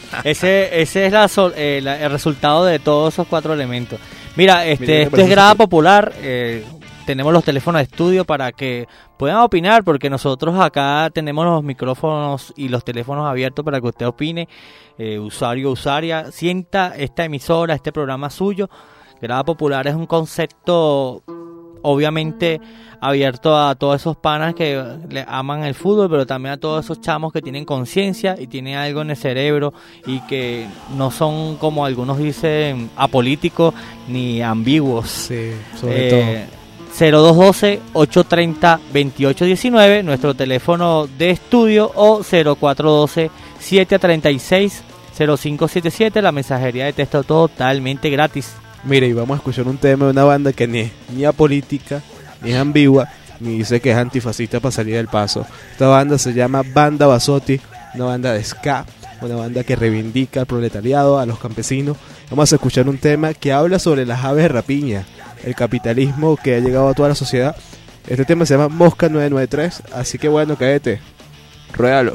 ese, ese es la, eh, la, el resultado de todos esos cuatro elementos. Mira, este, Mira, esto es Grada Popular. Eh, tenemos los teléfonos de estudio para que puedan opinar, porque nosotros acá tenemos los micrófonos y los teléfonos abiertos para que usted opine. Eh, usuario, usuaria, sienta esta emisora, este programa suyo. Grada Popular es un concepto obviamente abierto a todos esos panas que le aman el fútbol, pero también a todos esos chamos que tienen conciencia y tienen algo en el cerebro y que no son, como algunos dicen, apolíticos ni ambiguos. Sí, sobre eh, todo. cero dos uno dos, ocho tres cero, dos ocho uno nueve, nuestro teléfono de estudio, o cero cuatro uno dos, siete tres seis, cero cinco siete siete, la mensajería de texto totalmente gratis. Mire, y vamos a escuchar un tema de una banda que ni es ni apolítica, ni es ambigua, ni dice que es antifascista para salir del paso. Esta banda se llama Banda Basotti, una banda de ska, una banda que reivindica al proletariado, a los campesinos. Vamos a escuchar un tema que habla sobre las aves de rapiña, el capitalismo que ha llegado a toda la sociedad. Este tema se llama Mosca nueve nueve tres, así que bueno, cállate, ruédalo.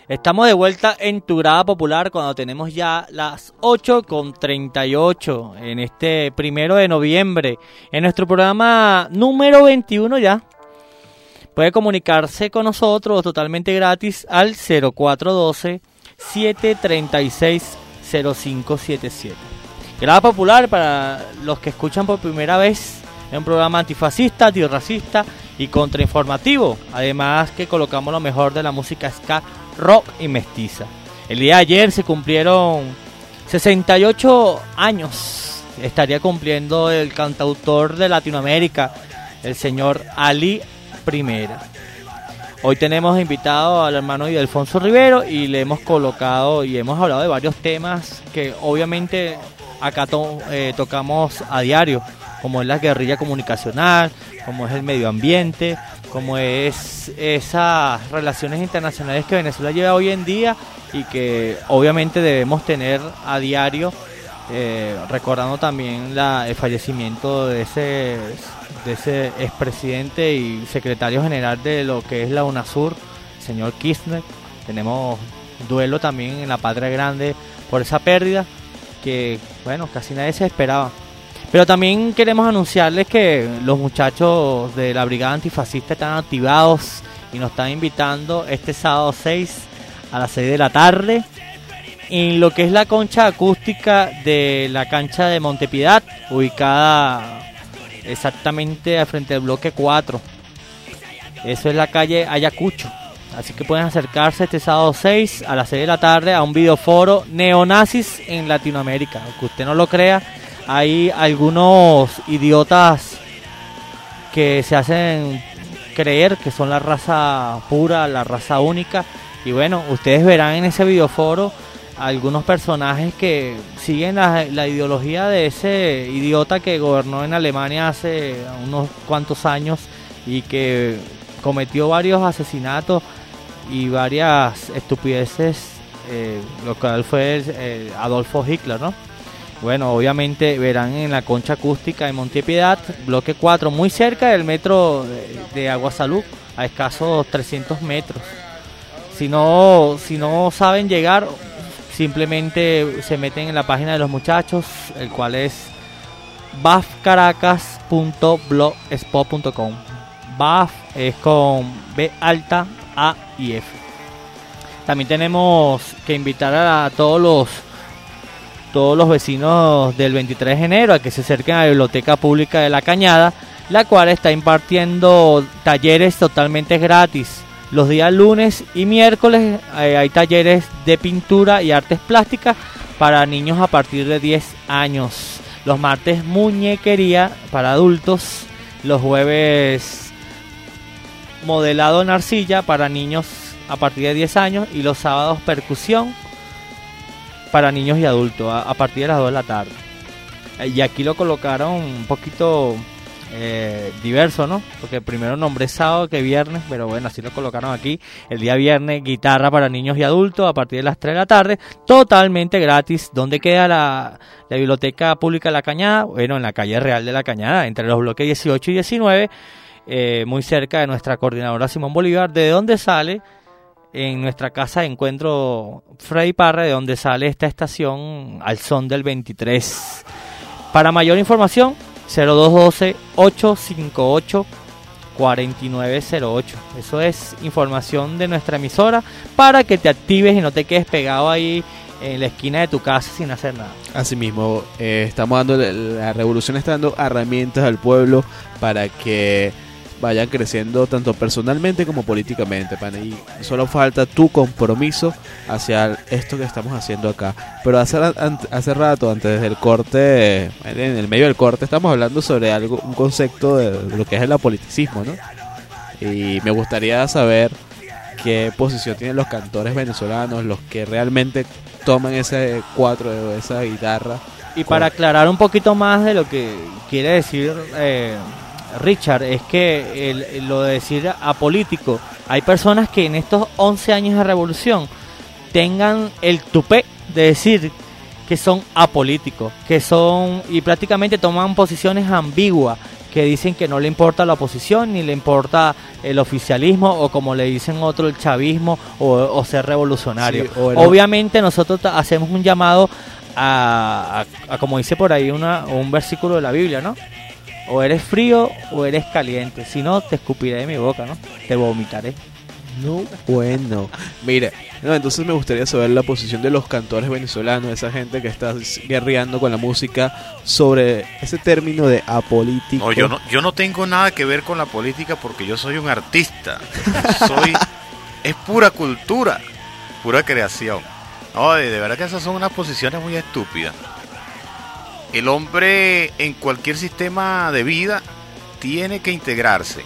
Estamos de vuelta en tu grada popular cuando tenemos ya las ocho con treinta y ocho en este primero de noviembre. En nuestro programa número veintiuno ya. Puede comunicarse con nosotros totalmente gratis al cero cuatro uno dos, siete tres seis, cero cinco siete siete. Grada popular, para los que escuchan por primera vez, es un programa antifascista, antirracista y contrainformativo. Además que colocamos lo mejor de la música ska, rock y mestiza. El día de ayer se cumplieron sesenta y ocho años. Estaría cumpliendo el cantautor de Latinoamérica, el señor Ali Primera. Hoy tenemos invitado al hermano Ildefonso Rivero y le hemos colocado y hemos hablado de varios temas que obviamente acá to- eh, tocamos a diario, como es la guerrilla comunicacional, como es el medio ambiente, como es esas relaciones internacionales que Venezuela lleva hoy en día y que obviamente debemos tener a diario, eh, recordando también la, el fallecimiento de ese, de ese expresidente y secretario general de lo que es la UNASUR, señor Kirchner. Tenemos duelo también en la Patria Grande por esa pérdida que, bueno, casi nadie se esperaba. Pero también queremos anunciarles que los muchachos de la Brigada Antifascista están activados y nos están invitando este sábado seis a las seis de la tarde en lo que es la concha acústica de la cancha de Montepiedad, ubicada exactamente al frente del bloque cuatro. Eso es la calle Ayacucho. Así que pueden acercarse este sábado seis a las seis de la tarde a un videoforo Neonazis en Latinoamérica. Aunque usted no lo crea, hay algunos idiotas que se hacen creer que son la raza pura, la raza única. Y bueno, ustedes verán en ese videoforo algunos personajes que siguen la, la ideología de ese idiota que gobernó en Alemania hace unos cuantos años y que cometió varios asesinatos y varias estupideces, eh, lo cual fue el, el Adolfo Hitler, ¿no? Bueno, obviamente verán en la concha acústica de Montepiedad, bloque cuatro, muy cerca del metro de, de Aguasalud, a escasos trescientos metros. Si no, si no saben llegar, simplemente se meten en la página de los muchachos, el cual es baf caracas punto blogspot punto com. Baf es con B alta, A y F. También tenemos que invitar a todos los todos los vecinos del veintitrés de enero a que se acerquen a la Biblioteca Pública de La Cañada, la cual está impartiendo talleres totalmente gratis. Los días lunes y miércoles eh, hay talleres de pintura y artes plásticas para niños a partir de diez años. Los martes muñequería para adultos. Los jueves modelado en arcilla para niños a partir de diez años. Y los sábados percusión para niños y adultos a, a partir de las dos de la tarde. Y aquí lo colocaron un poquito Eh, diverso, ¿no? Porque primero nombré sábado que viernes, pero bueno, así lo colocaron aquí. El día viernes, guitarra para niños y adultos a partir de las tres de la tarde, totalmente gratis. ¿Dónde queda la, la Biblioteca Pública de La Cañada? Bueno, en la calle Real de La Cañada, entre los bloques dieciocho y diecinueve, eh, muy cerca de nuestra coordinadora Simón Bolívar, de donde sale, en nuestra casa de encuentro Freddy Parra, de donde sale esta estación al son del veintitrés. Para mayor información, cero dos uno dos, ocho cinco ocho, cuatro nueve cero ocho. Eso es información de nuestra emisora para que te actives y no te quedes pegado ahí en la esquina de tu casa sin hacer nada. Asimismo, eh, estamos dando, la revolución está dando herramientas al pueblo para que vayan creciendo tanto personalmente como políticamente, pana, y solo falta tu compromiso hacia esto que estamos haciendo acá. Pero hace, hace rato, antes del corte, en el medio del corte, estamos hablando sobre algo, un concepto de lo que es el apoliticismo, ¿no? Y me gustaría saber qué posición tienen los cantores venezolanos, los que realmente toman ese cuatro, esa guitarra. Y para aclarar un poquito más de lo que quiere decir eh, Richard, es que el, lo de decir apolítico, hay personas que en estos once años de revolución tengan el tupé de decir que son apolíticos, que son y prácticamente toman posiciones ambiguas, que dicen que no le importa la oposición, ni le importa el oficialismo, o como le dicen otro, el chavismo, o, o ser revolucionario. Sí, o el- Obviamente nosotros ta- hacemos un llamado a, a, a como dice por ahí una, un versículo de la Biblia, ¿no? O eres frío o eres caliente, si no te escupiré de mi boca, ¿no? Te vomitaré. No, bueno. Mire, no, entonces me gustaría saber la posición de los cantores venezolanos, esa gente que está guerreando con la música sobre ese término de apolítico. No, yo no, yo no tengo nada que ver con la política porque yo soy un artista. Soy, es pura cultura, pura creación. No, de, de verdad que esas son unas posiciones muy estúpidas. El hombre en cualquier sistema de vida tiene que integrarse.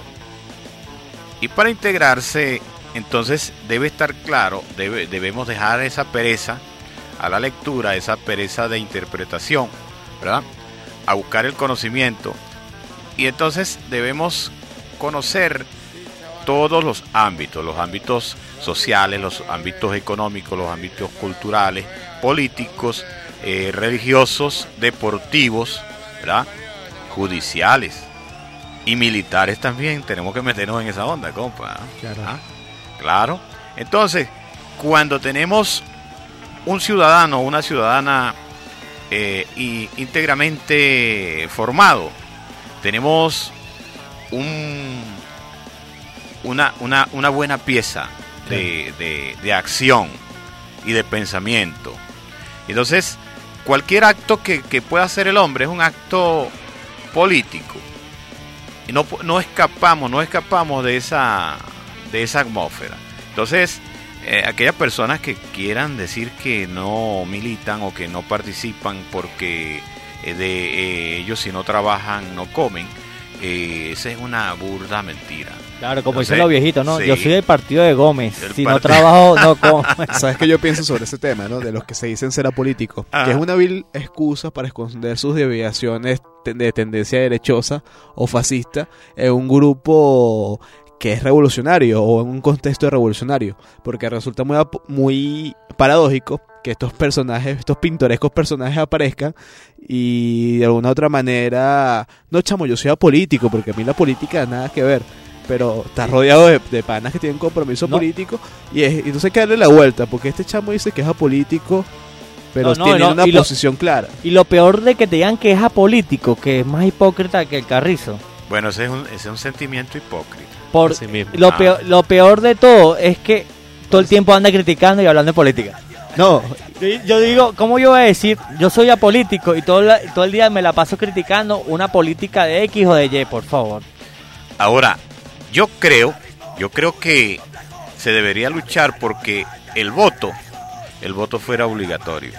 Y para integrarse, entonces debe estar claro, debe, debemos dejar esa pereza a la lectura, esa pereza de interpretación, ¿verdad? A buscar el conocimiento. Y entonces debemos conocer todos los ámbitos, los ámbitos sociales, los ámbitos económicos, los ámbitos culturales, políticos, eh, religiosos, deportivos, ¿verdad? Judiciales y militares también. Tenemos que meternos en esa onda, compa. Claro. ¿Ah? Claro. Entonces, cuando tenemos un ciudadano o una ciudadana eh, y íntegramente formado, tenemos un, una, una, una buena pieza de, de, de acción y de pensamiento. Entonces, cualquier acto que, que pueda hacer el hombre es un acto político. Y no, no escapamos, no escapamos de esa, de esa atmósfera. Entonces, eh, aquellas personas que quieran decir que no militan o que no participan porque eh, de eh, ellos si no trabajan no comen, eh, esa es una burda mentira. Claro, como Entonces, dicen los viejitos, ¿no? sí. Yo soy del partido de Gómez. Del Si no partido- trabajo, no como. ¿Sabes qué yo pienso sobre ese tema, no? De los que se dicen ser apolíticos. Ajá. Que es una vil excusa para esconder sus desviaciones te- de tendencia derechosa o fascista en un grupo que es revolucionario o en un contexto revolucionario. Porque resulta muy, ap- muy paradójico que estos personajes, estos pintorescos personajes aparezcan y de alguna otra manera, no chamo, yo soy apolítico porque a mí la política nada que ver. Pero estás rodeado de, de panas que tienen compromiso No. político y, es, y entonces hay que darle la vuelta porque este chamo dice que es apolítico pero No, no, tiene no, una y lo- posición clara. Y lo peor de que te digan que es apolítico, que es más hipócrita que el Carrizo. Bueno, ese es un, ese es un sentimiento hipócrita. Por, Así mismo. lo, Ah. peor, lo peor de todo es que todo el tiempo anda criticando y hablando de política. No, Yo, yo digo, ¿cómo yo voy a decir? Yo soy apolítico y todo, la- todo el día me la paso criticando una política de X o de Y, por favor. Ahora, yo creo, yo creo que se debería luchar porque el voto, el voto fuera obligatorio.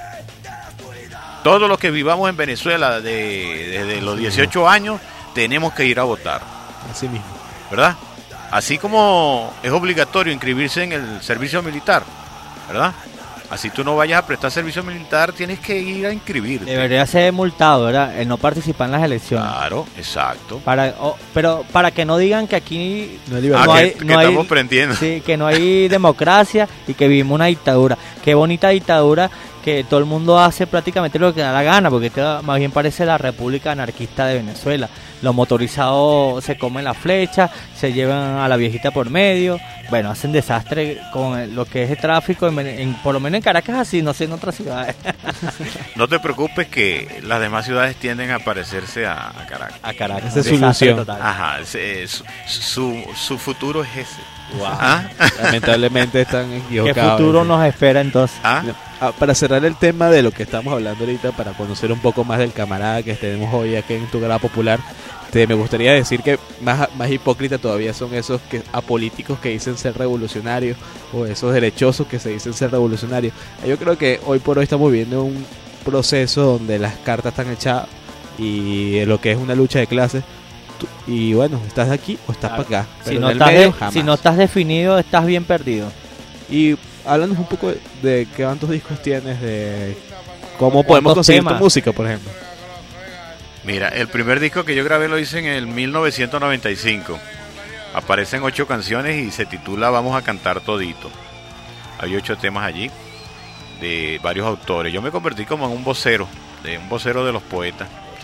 Todos los que vivamos en Venezuela de- desde los dieciocho años tenemos que ir a votar, así mismo. ¿verdad? Así como es obligatorio inscribirse en el servicio militar, ¿verdad? Así tú no vayas a prestar servicio militar, tienes que ir a inscribirte. Debería ser multado, ¿verdad? El no participar en las elecciones. Claro, exacto. Para, o- pero para que no digan que aquí No hay Ah, libertad. no que, hay- que no hay- estamos prendiendo. sí, que no hay democracia y que vivimos una dictadura. Qué bonita dictadura que todo el mundo hace prácticamente lo que da la gana, porque esto más bien parece la República Anarquista de Venezuela. Los motorizados se comen la flecha, se llevan a la viejita por medio, bueno, hacen desastre con el- lo que es el tráfico, en, Vene- en- por lo menos en Caracas así, no sé en otras ciudades. No te preocupes que las demás ciudades tienden a parecerse a, a Caracas. A Caracas. Esa es un su desastre ilusión. total. Ajá, ese- su, su, su futuro es ese. Wow. ¿Ah? Lamentablemente están ¿Qué equivocados. futuro nos espera entonces? ¿Ah? Ah, para cerrar el tema de lo que estamos hablando ahorita, para conocer un poco más del camarada que tenemos hoy aquí en Tu Grada Popular, te, me gustaría decir que más, más hipócrita todavía son esos que apolíticos que dicen ser revolucionarios o esos derechosos que se dicen ser revolucionarios. Yo creo que hoy por hoy estamos viviendo un proceso donde las cartas están echadas y lo que es una lucha de clases. Tú- Y bueno, estás aquí o estás Claro. para acá. Si Pero no, en el estás medio, de- jamás. si no estás definido, estás bien perdido. Y háblanos un poco de, de qué cuántos discos tienes, de cómo podemos ¿Cuántos conseguir temas? tu música, por ejemplo. Mira, el primer disco que yo grabé lo hice en el mil novecientos noventa y cinco. Aparecen ocho canciones y se titula Vamos a cantar todito. Hay ocho temas allí de varios autores. Yo me convertí como en un vocero, de un vocero de los poetas.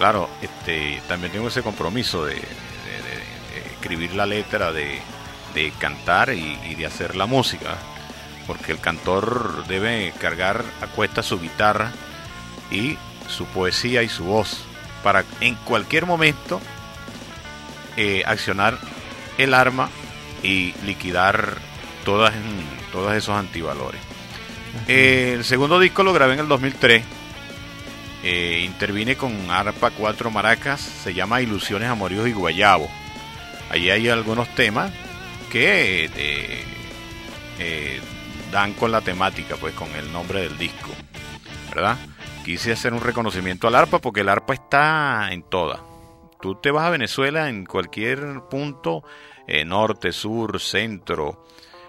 claro, este, también tengo ese compromiso de, de, de, de escribir la letra, de, de cantar y, y de hacer la música, porque el cantor debe cargar a cuesta su guitarra y su poesía y su voz para en cualquier momento eh, accionar el arma y liquidar todas, todos esos antivalores. Eh, el segundo disco lo grabé en el dos mil tres. Eh, intervine con arpa, cuatro maracas, se llama Ilusiones, Amoríos y Guayabo. Allí hay algunos temas que eh, eh, dan con la temática, pues con el nombre del disco, ¿verdad? Quise hacer un reconocimiento al arpa porque el arpa está en todas. Tú te vas a Venezuela en cualquier punto, eh, norte, sur, centro,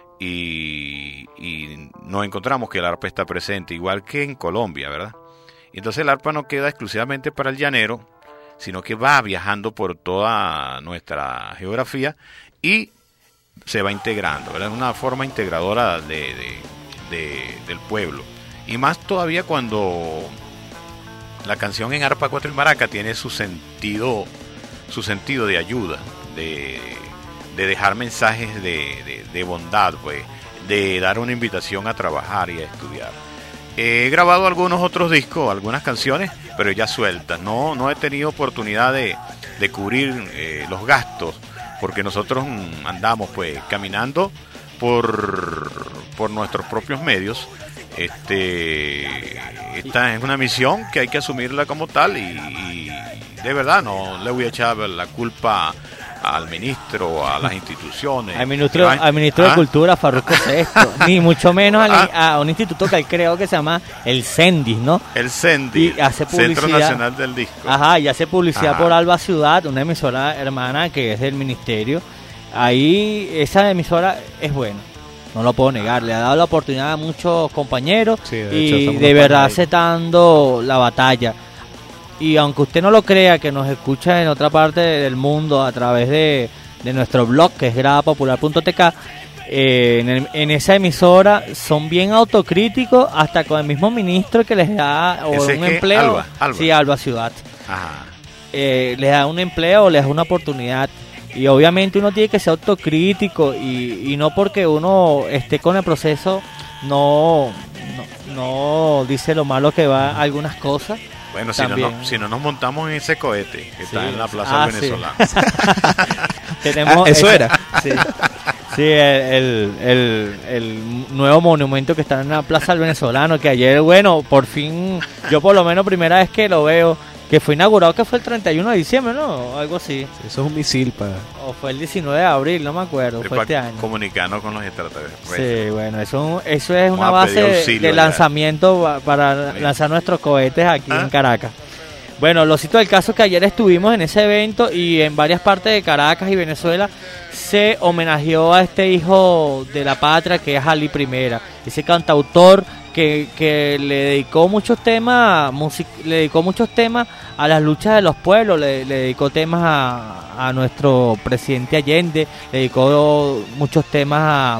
y, y nos encontramos que el arpa está presente, igual que en Colombia, ¿verdad? Entonces el arpa no queda exclusivamente para el llanero, sino que va viajando por toda nuestra geografía y se va integrando, ¿verdad? Es una forma integradora de, de, de, del pueblo. Y más todavía cuando la canción en arpa, cuatro y maraca tiene su sentido, su sentido de ayuda, de, de dejar mensajes de, de, de bondad, pues, de dar una invitación a trabajar y a estudiar. He grabado algunos otros discos, algunas canciones, pero ya sueltas. No, no he tenido oportunidad de, de cubrir eh, los gastos, porque nosotros andamos pues caminando por, por nuestros propios medios. Este, esta es una misión que hay que asumirla como tal y, y de verdad no le voy a echar la culpa al ministro, a las instituciones. Al ministro, van, al ministro ¿ah? de Cultura, Farruko Sexto, ni mucho menos ¿Ah? a, a un instituto que él creo que se llama el CENDIS, ¿no? El CENDIS, y hace publicidad, Centro Nacional del Disco. Ajá, y hace publicidad Ajá. por Alba Ciudad, una emisora hermana que es del ministerio. Ahí esa emisora es buena, no lo puedo negar, le ha dado la oportunidad a muchos compañeros Sí, de y hecho, somos de unos verdad panas se está dando la batalla. Y aunque usted no lo crea, que nos escucha en otra parte del mundo a través de, de nuestro blog, que es grada popular punto t k, eh, en, el- en esa emisora son bien autocríticos, hasta con el mismo ministro que les da o ¿Ese un es qué? empleo. Alba, Alba. Sí, Alba Ciudad. Ajá. Eh, les da un empleo o les da una oportunidad. Y obviamente uno tiene que ser autocrítico y, y no porque uno esté con el proceso no, no, no dice lo malo que va a algunas cosas. Bueno, si no, También. no, si no nos montamos en ese cohete que Sí. está en la Plaza Ah, del sí. Venezolano. Tenemos Ah, eso esa- era. Sí, sí, el, el, el, el nuevo monumento que está en la Plaza del Venezolano, que ayer, bueno, por fin, yo por lo menos primera vez que lo veo, que fue inaugurado, que fue el treinta y uno de diciembre, ¿no? Algo así. Eso es un misil para... O fue el diecinueve de abril, no me acuerdo, fue este año. Comunicarnos con los extraterrestres. Sí, bueno, eso, eso es Vamos una a pedir base auxilio de ya. lanzamiento pa- para Sí. lanzar nuestros cohetes aquí Ah. en Caracas. Bueno, lo cito del caso que ayer estuvimos en ese evento y en varias partes de Caracas y Venezuela se homenajeó a este hijo de la patria que es Ali Primera, ese cantautor que, que le dedicó muchos temas, music- le dedicó muchos temas a las luchas de los pueblos, le, le dedicó temas a, a nuestro presidente Allende, le dedicó muchos temas a,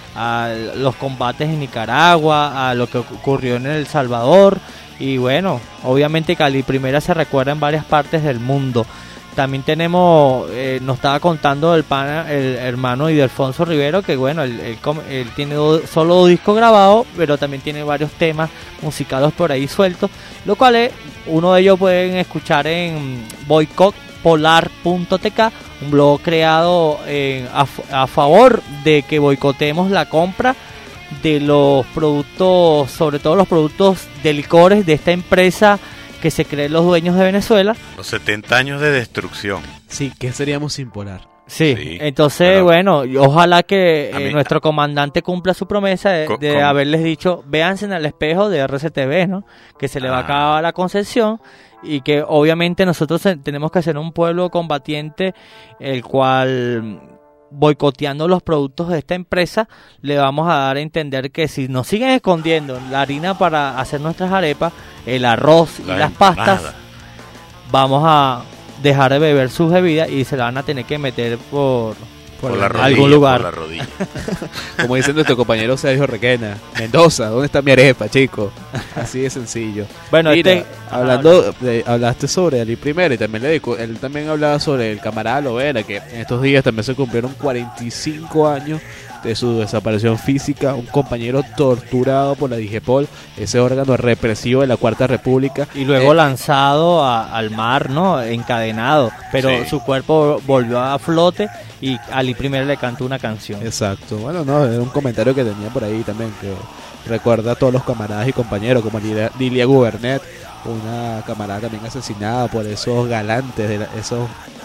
a los combates en Nicaragua, a lo que ocurrió en El Salvador. Y bueno, obviamente Cali Primera se recuerda en varias partes del mundo. También tenemos, eh, nos estaba contando el pana, el hermano Ildefonso Rivero, que bueno, él, él com- él tiene do- solo dos discos grabados, pero también tiene varios temas musicales por ahí sueltos, lo cual es, uno de ellos pueden escuchar en boicot polar punto t k, un blog creado en- a, f- a favor de que boicotemos la compra de los productos, sobre todo los productos de licores de esta empresa que se creen los dueños de Venezuela. Los setenta años de destrucción. Sí, ¿qué seríamos sin Polar? Sí, Sí. entonces bueno, y ojalá que A eh, mí- nuestro comandante cumpla su promesa de, Co- de com- haberles dicho, véanse en el espejo de R C T V, ¿no? Que se le va a Ah. acabar la concesión y que obviamente nosotros eh, tenemos que ser un pueblo combatiente, el cual boicoteando los productos de esta empresa le vamos a dar a entender que si nos siguen escondiendo la harina para hacer nuestras arepas, el arroz y La las pastas, empanada. vamos a dejar de beber sus bebidas y se la van a tener que meter por Por, por la rodilla, algún lugar. Por la rodilla. Como dice nuestro compañero Sergio Requena, Mendoza, ¿dónde está mi arepa, chico? Así de sencillo. Bueno, Mira, este, hablando, de, hablaste sobre Ali Primero y también le dedicó, él también hablaba sobre el camarada Lovera, que en estos días también se cumplieron cuarenta y cinco años de su desaparición física, un compañero torturado por la DIGEPOL, ese órgano represivo de la Cuarta República. Y luego eh, lanzado a, al mar, ¿no? Encadenado, pero sí. su cuerpo volvió a flote y Ali Primero le cantó una canción. Exacto, bueno, no, era un comentario que tenía por ahí también, que recuerda a todos los camaradas y compañeros, como Lilia, Lilia Gubernet, una camarada también asesinada por esos galantes, de la, esos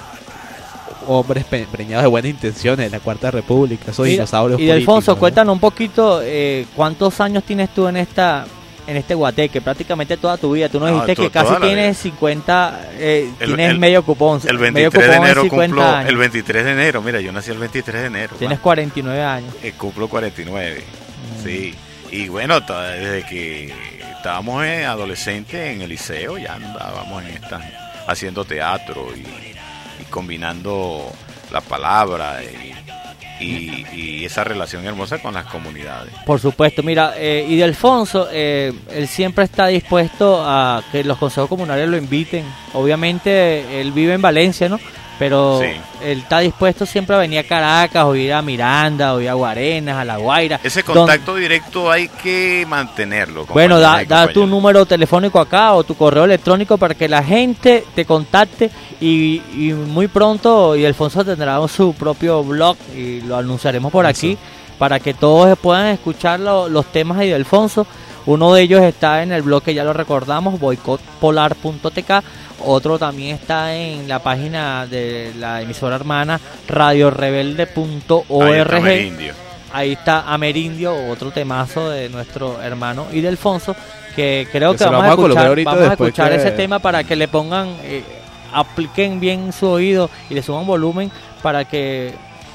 hombres pe- preñados de buenas intenciones de la Cuarta República, esos Mira, dinosaurios y Alfonso, políticos, ¿no? cuéntanos un poquito, eh, ¿cuántos años tienes tú en esta en este guateque? Prácticamente toda tu vida. Tú nos No, dijiste to- que casi toda la tienes vida. cincuenta, eh, El- tienes el- medio cupón. El medio veintitrés de cupón es enero cincuenta cumplo, años. el veintitrés de enero, mira, yo nací el veintitrés de enero. Tienes Juan. cuarenta y nueve años. Eh, cumplo cuarenta y nueve, Mm. sí. Y bueno, ta- desde que estábamos eh, adolescentes en el liceo, ya andábamos en esta, haciendo teatro y, y combinando la palabra y, y, y esa relación hermosa con las comunidades. Por supuesto, mira, eh, y de Alfonso, eh, él siempre está dispuesto a que los consejos comunales lo inviten. Obviamente, él vive en Valencia, ¿no? Pero Sí. él está dispuesto siempre a venir a Caracas, o ir a Miranda, o ir a Guarenas, a La Guaira. Ese donde- contacto directo hay que mantenerlo. Bueno, da, compañeras y da tu compañeros. número telefónico acá o tu correo electrónico para que la gente te contacte y, y muy pronto, y Alfonso tendrá su propio blog y lo anunciaremos por Eso. aquí para que todos puedan escuchar lo- los temas de Alfonso. Uno de ellos está en el blog que ya lo recordamos, boicot polar punto t k. Otro también está en la página de la emisora hermana radio rebelde punto Ahí está org. Merindio. Ahí está Amerindio, otro temazo de nuestro hermano Ildefonso, que creo Que que, se lo vamos, vamos a a colocar escuchar, ahorita vamos a después escuchar que- ese tema para que le pongan, eh, apliquen bien su oído y le suban volumen para que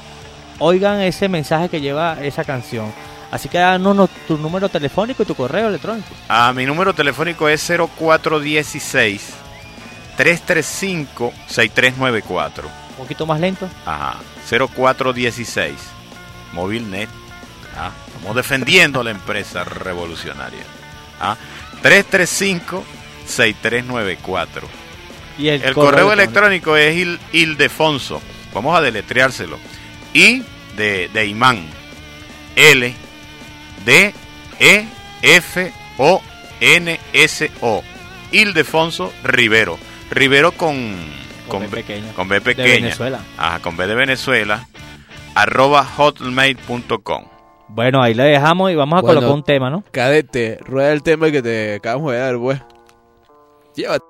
oigan ese mensaje que lleva esa canción. Así que danos no- tu número telefónico y tu correo electrónico. Ah, mi número telefónico es cero cuatro uno seis, tres tres cinco, seis tres nueve cuatro. Un poquito más lento. Ajá, cero cuatro uno seis, Movilnet. Ah, estamos defendiendo la empresa revolucionaria. Ah, tres tres cinco, seis tres nueve cuatro. Y el, El correo electrónico es il, ildefonso. Vamos a deletreárselo. I de, de imán. L D E F O N S O. Ildefonso Rivero. Rivero con Con B pequeña. Con B De pequeña. Venezuela. Ajá, con B de Venezuela. Arroba hotmail punto com. Bueno, ahí le dejamos y vamos a Bueno, colocar un tema, ¿no? Cadete, rueda el tema que te acabamos de dar, pues. Llévate.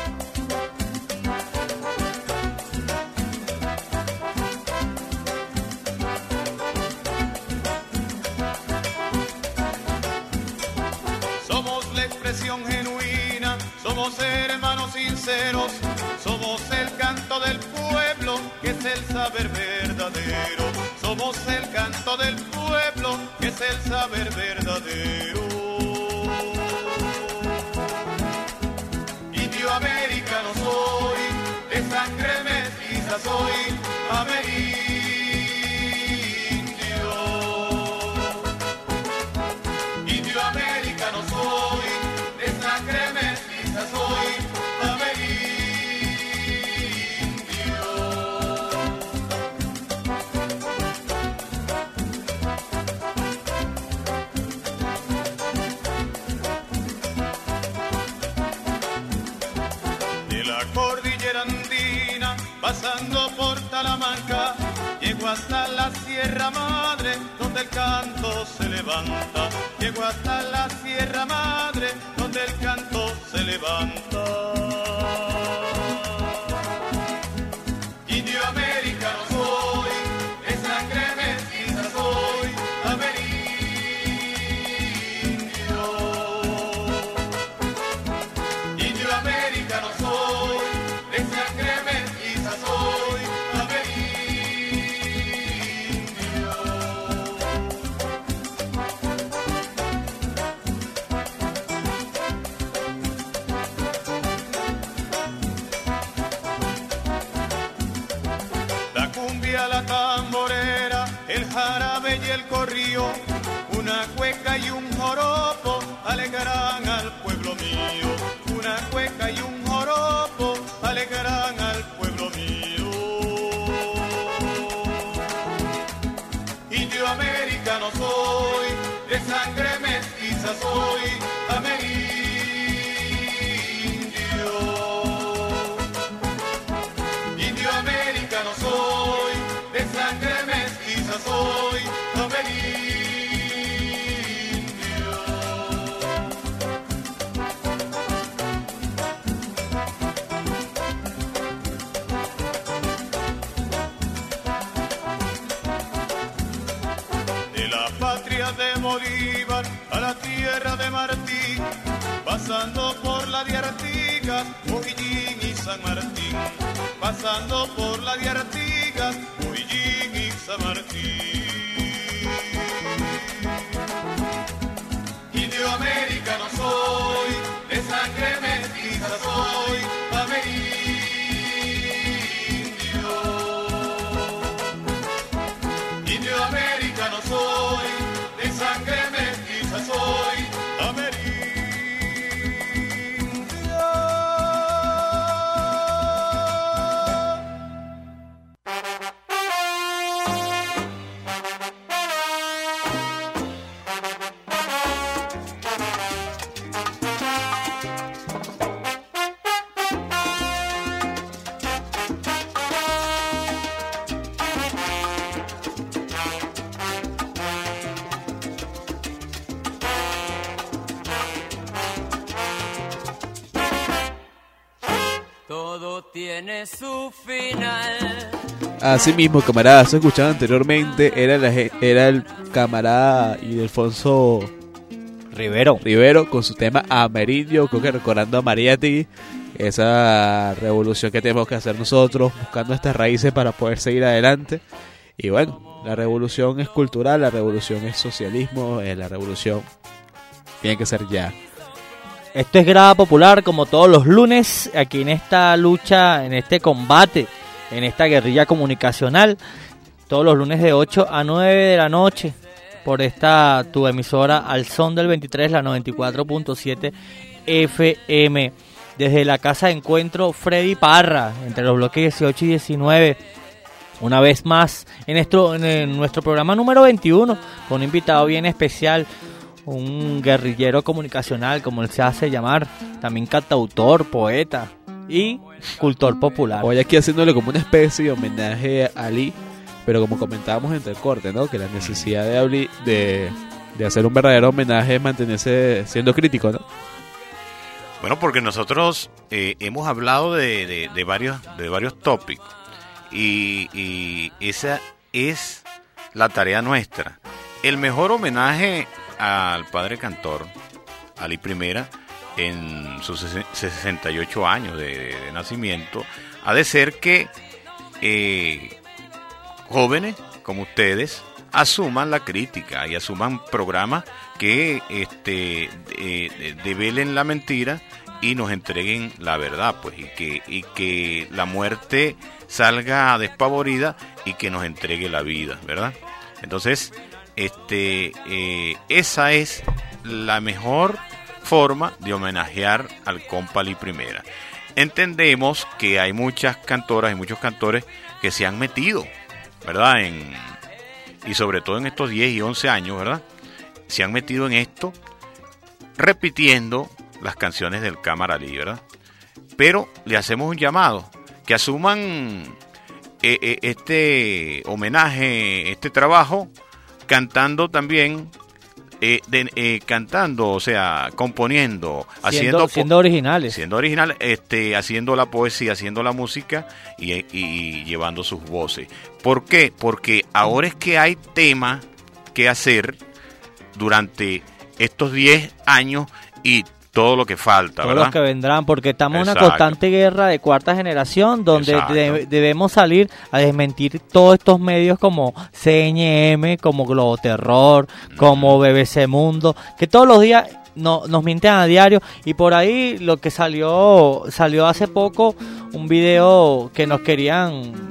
Somos la expresión genuina, somos hermanos sinceros, somos el canto del pueblo, que es el saber verdadero. Somos el canto del pueblo, que es el saber verdadero. Indio americano soy, de sangre mestiza soy, amerindio. Indio americano soy, de sangre mestiza soy, amerindio. De la cordillera andina, pasando por Talamanca, llego hasta la Sierra Madre, donde el canto se levanta. Llego hasta la Sierra Madre, donde el canto se levanta. Indio americano soy, de sangre mestiza soy, amerindio. Indio americano soy, de sangre mestiza soy, amerindio. La cumbia, la tamborera, jarabe y el corrío, una cueca y un joropo alegrarán al pueblo mío. Una cueca y un joropo alegrarán al pueblo mío. Indio americano soy, de sangre mestiza soy, amerindio. Indio americano soy, de sangre mestiza soy, amerindio. De Bolívar a la tierra de Martín, pasando por la de Artigas, Ojillín y San Martín, pasando por la de Artigas, Ojillín y San Martín. Indio americano soy, de sangre mestiza soy, amerindio. Indio americano soy, de sangre mestiza soy, amerindio. Todo tiene su final. Así mismo, camaradas, escuchado anteriormente, era, la, era el camarada Ildefonso Rivero. Rivero con su tema Amerindio, creo que recordando a Mariátegui, esa revolución que tenemos que hacer nosotros, buscando estas raíces para poder seguir adelante. Y bueno, la revolución es cultural, la revolución es socialismo, eh, la revolución tiene que ser ya. Esto es Grada Popular, como todos los lunes, aquí en esta lucha, en este combate, en esta guerrilla comunicacional, todos los lunes de ocho a nueve de la noche, por esta tu emisora Al Son del veintitrés, la noventa y cuatro punto siete F M. Desde la casa de encuentro Freddy Parra, entre los bloques dieciocho y diecinueve. Una vez más, en nuestro, en nuestro programa número veintiuno, con un invitado bien especial, un guerrillero comunicacional, como él se hace llamar, también cantautor, poeta y cultor popular. Hoy aquí haciéndole como una especie de homenaje a Ali, pero como comentábamos entre el corte, ¿no? Que la necesidad de, Ali, de, de hacer un verdadero homenaje es mantenerse siendo crítico, ¿no? Bueno, porque nosotros eh, hemos hablado de, de, de varios de varios tópicos y, y esa es la tarea nuestra. El mejor homenaje al padre cantor, Ali Primera, en sus sesenta y ocho años de, de, de nacimiento, ha de ser que eh, jóvenes como ustedes asuman la crítica y asuman programas que este, eh, develen la mentira y nos entreguen la verdad, pues, y que, y que la muerte salga despavorida y que nos entregue la vida, ¿verdad? Entonces, este, eh, esa es la mejor forma de homenajear al compa Ali Primera. Entendemos que hay muchas cantoras y muchos cantores que se han metido, ¿verdad? En, y sobre todo en estos diez y once años, ¿verdad? Se han metido en esto, repitiendo las canciones del Cámara Ali, ¿verdad? Pero le hacemos un llamado, que asuman eh, eh, este homenaje, este trabajo, cantando también, eh, de, eh, cantando, o sea, componiendo, siendo, haciendo siendo originales, siendo original, este, haciendo la poesía, haciendo la música y, y, y llevando sus voces. ¿Por qué? Porque ahora es que hay tema que hacer durante estos diez años y todo lo que falta, todos ¿verdad? los que vendrán, porque estamos en una Exacto. constante guerra de cuarta generación donde de, debemos salir a desmentir todos estos medios como C N M, como Globo Terror, mm. como B B C Mundo, que todos los días no, nos mienten a diario. Y por ahí lo que salió salió hace poco un video que nos querían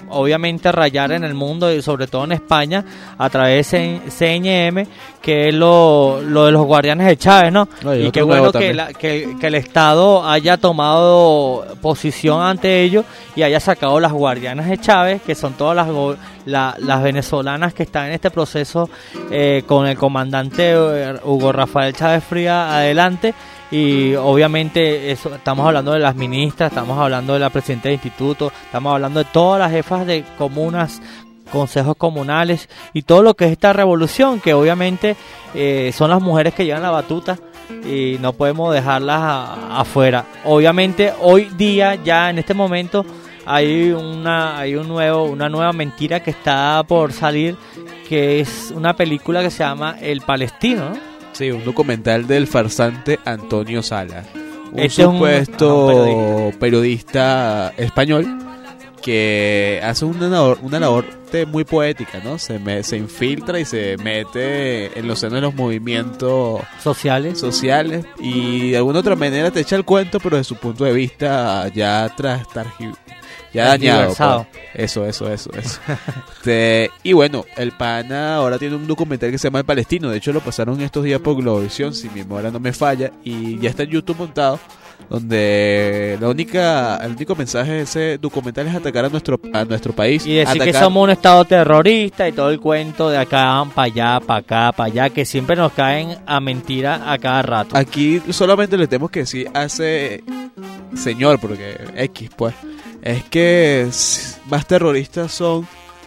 obviamente rayar en el mundo y sobre todo en España a través de C N M, que es lo, lo de los guardianes de Chávez, ¿no? No, y y otro qué bueno nuevo que, también. la, que, que el Estado haya tomado posición ante ello y haya sacado las guardianas de Chávez, que son todas las, go- la, las venezolanas que están en este proceso eh, con el comandante eh, Hugo Rafael Chávez Fría adelante. Y obviamente eso, estamos hablando de las ministras, estamos hablando de la presidenta del instituto, estamos hablando de todas las jefas de comunas, consejos comunales y todo lo que es esta revolución, que obviamente eh, son las mujeres que llevan la batuta y no podemos dejarlas a, afuera. Obviamente hoy día, ya en este momento, hay una hay un nuevo una nueva mentira que está por salir, que es una película que se llama El Palestino, ¿no? Sí, un documental del farsante Antonio Sala, un Este es un- supuesto ajá, un periodista. periodista español que hace una labor, una labor de- muy poética, ¿no? Se, me, se infiltra y se mete en los senos de los movimientos sociales sociales y de alguna otra manera te echa el cuento, pero desde su punto de vista ya tras targi- ya dañado. Tergiversado. pues. Eso, eso, eso, eso. Este, y bueno, el pana ahora tiene un documental que se llama El Palestino. De hecho, lo pasaron estos días por Globovisión, si mi memoria no me falla, y ya está en YouTube montado, donde la única, el único mensaje de ese documental es atacar a nuestro, a nuestro país. y decir que atacar- somos un estado terrorista y todo el cuento de acá para allá, para acá, para allá, que siempre nos caen a mentira a cada rato. Aquí solamente le tenemos que decir a ese señor, porque X, pues, es que s- más terroristas son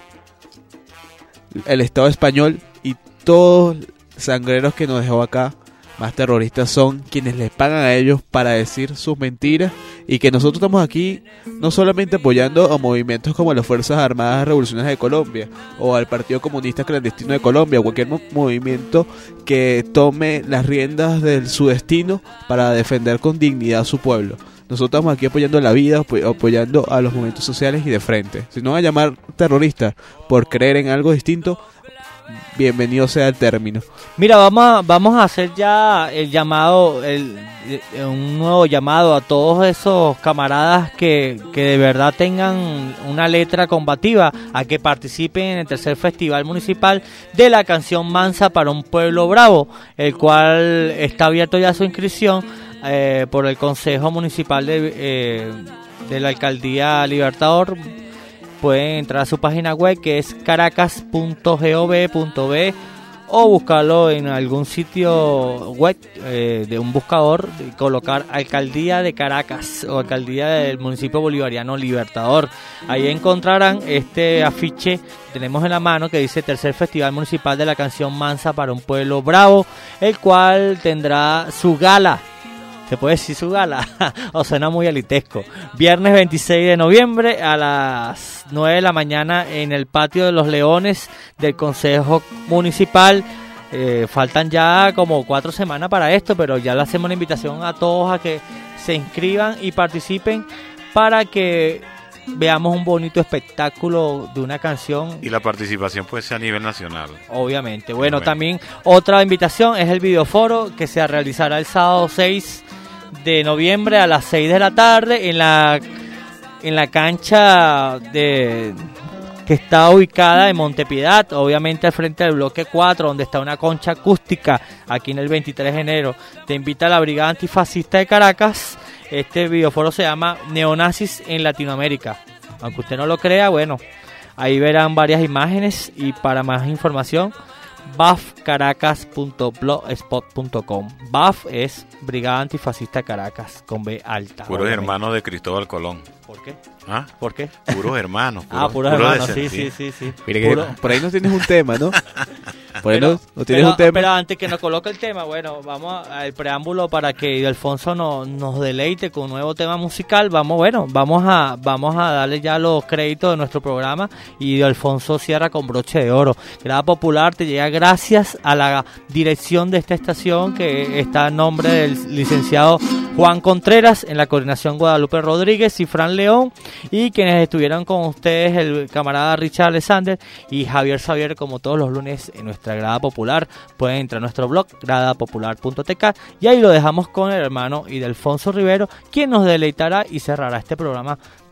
el Estado español y todos sangreros que nos dejó acá. Más terroristas son quienes les pagan a ellos para decir sus mentiras, y que nosotros estamos aquí no solamente apoyando a movimientos como las Fuerzas Armadas Revolucionarias de Colombia o al Partido Comunista Clandestino de Colombia, o cualquier mo- movimiento que tome las riendas de su destino para defender con dignidad a su pueblo. Nosotros estamos aquí apoyando la vida, apo- apoyando a los movimientos sociales y de frente. Si no van a llamar terroristas por creer en algo distinto, bienvenido sea el término. Mira, vamos a, vamos a hacer ya el llamado, el, eh, un nuevo llamado a todos esos camaradas que, que de verdad tengan una letra combativa, a que participen en el tercer Festival Municipal de la Canción Mansa para un Pueblo Bravo, el cual está abierto ya su inscripción eh, por el Consejo Municipal de, eh, de la Alcaldía Libertador. Pueden entrar a su página web, que es caracas punto gov punto be, o buscarlo en algún sitio web eh, de un buscador y colocar Alcaldía de Caracas o Alcaldía del Municipio Bolivariano Libertador. Ahí encontrarán este afiche que tenemos en la mano, que dice Tercer Festival Municipal de la Canción Mansa para un Pueblo Bravo, el cual tendrá su gala. ¿Se puede decir su gala? O suena muy elitesco. Viernes veintiséis de noviembre a las nueve de la mañana en el Patio de los Leones del Consejo Municipal. Eh, faltan ya como cuatro semanas para esto, pero ya le hacemos la invitación a todos a que se inscriban y participen para que veamos un bonito espectáculo de una canción. Y la participación puede ser a nivel nacional. Obviamente. Bueno, Bueno. también otra invitación es el videoforo, que se realizará el sábado seis de noviembre a las seis de la tarde en la en la cancha de que está ubicada en Montepiedad, obviamente al frente del bloque cuatro, donde está una concha acústica aquí en el veintitrés de enero. Te invita a la Brigada Antifascista de Caracas. Este videoforo se llama Neonazis en Latinoamérica. Aunque usted no lo crea, bueno, ahí verán varias imágenes, y para más información b a f caracas punto blogspot punto com. B A F es Brigada Antifascista Caracas, con B alta. Puros obviamente. hermanos de Cristóbal Colón. ¿Por qué? ¿Ah? ¿Por qué? Puros hermanos. Ah, puros- puros puros hermanos, sí, descendientes. sí, sí, sí. Mire que Puro- por ahí no tienes un tema, ¿no? Por ahí Pero- no, no tienes pero, un tema. pero antes que nos coloque el tema, bueno, vamos al preámbulo para que Alfonso no, nos deleite con un nuevo tema musical. Vamos, bueno, vamos a vamos a darle ya los créditos de nuestro programa, y Alfonso cierra con broche de oro. Grada Popular te llega gracias a la dirección de esta estación, que está en nombre del licenciado Juan Contreras, en la coordinación Guadalupe Rodríguez y Fran León, y quienes estuvieron con ustedes el camarada Richard Alexander y Javier Xavier, como todos los lunes en nuestra Grada Popular. Pueden entrar a nuestro blog grada popular punto t k, y ahí lo dejamos con el hermano Ildefonso Rivero, quien nos deleitará y cerrará este programa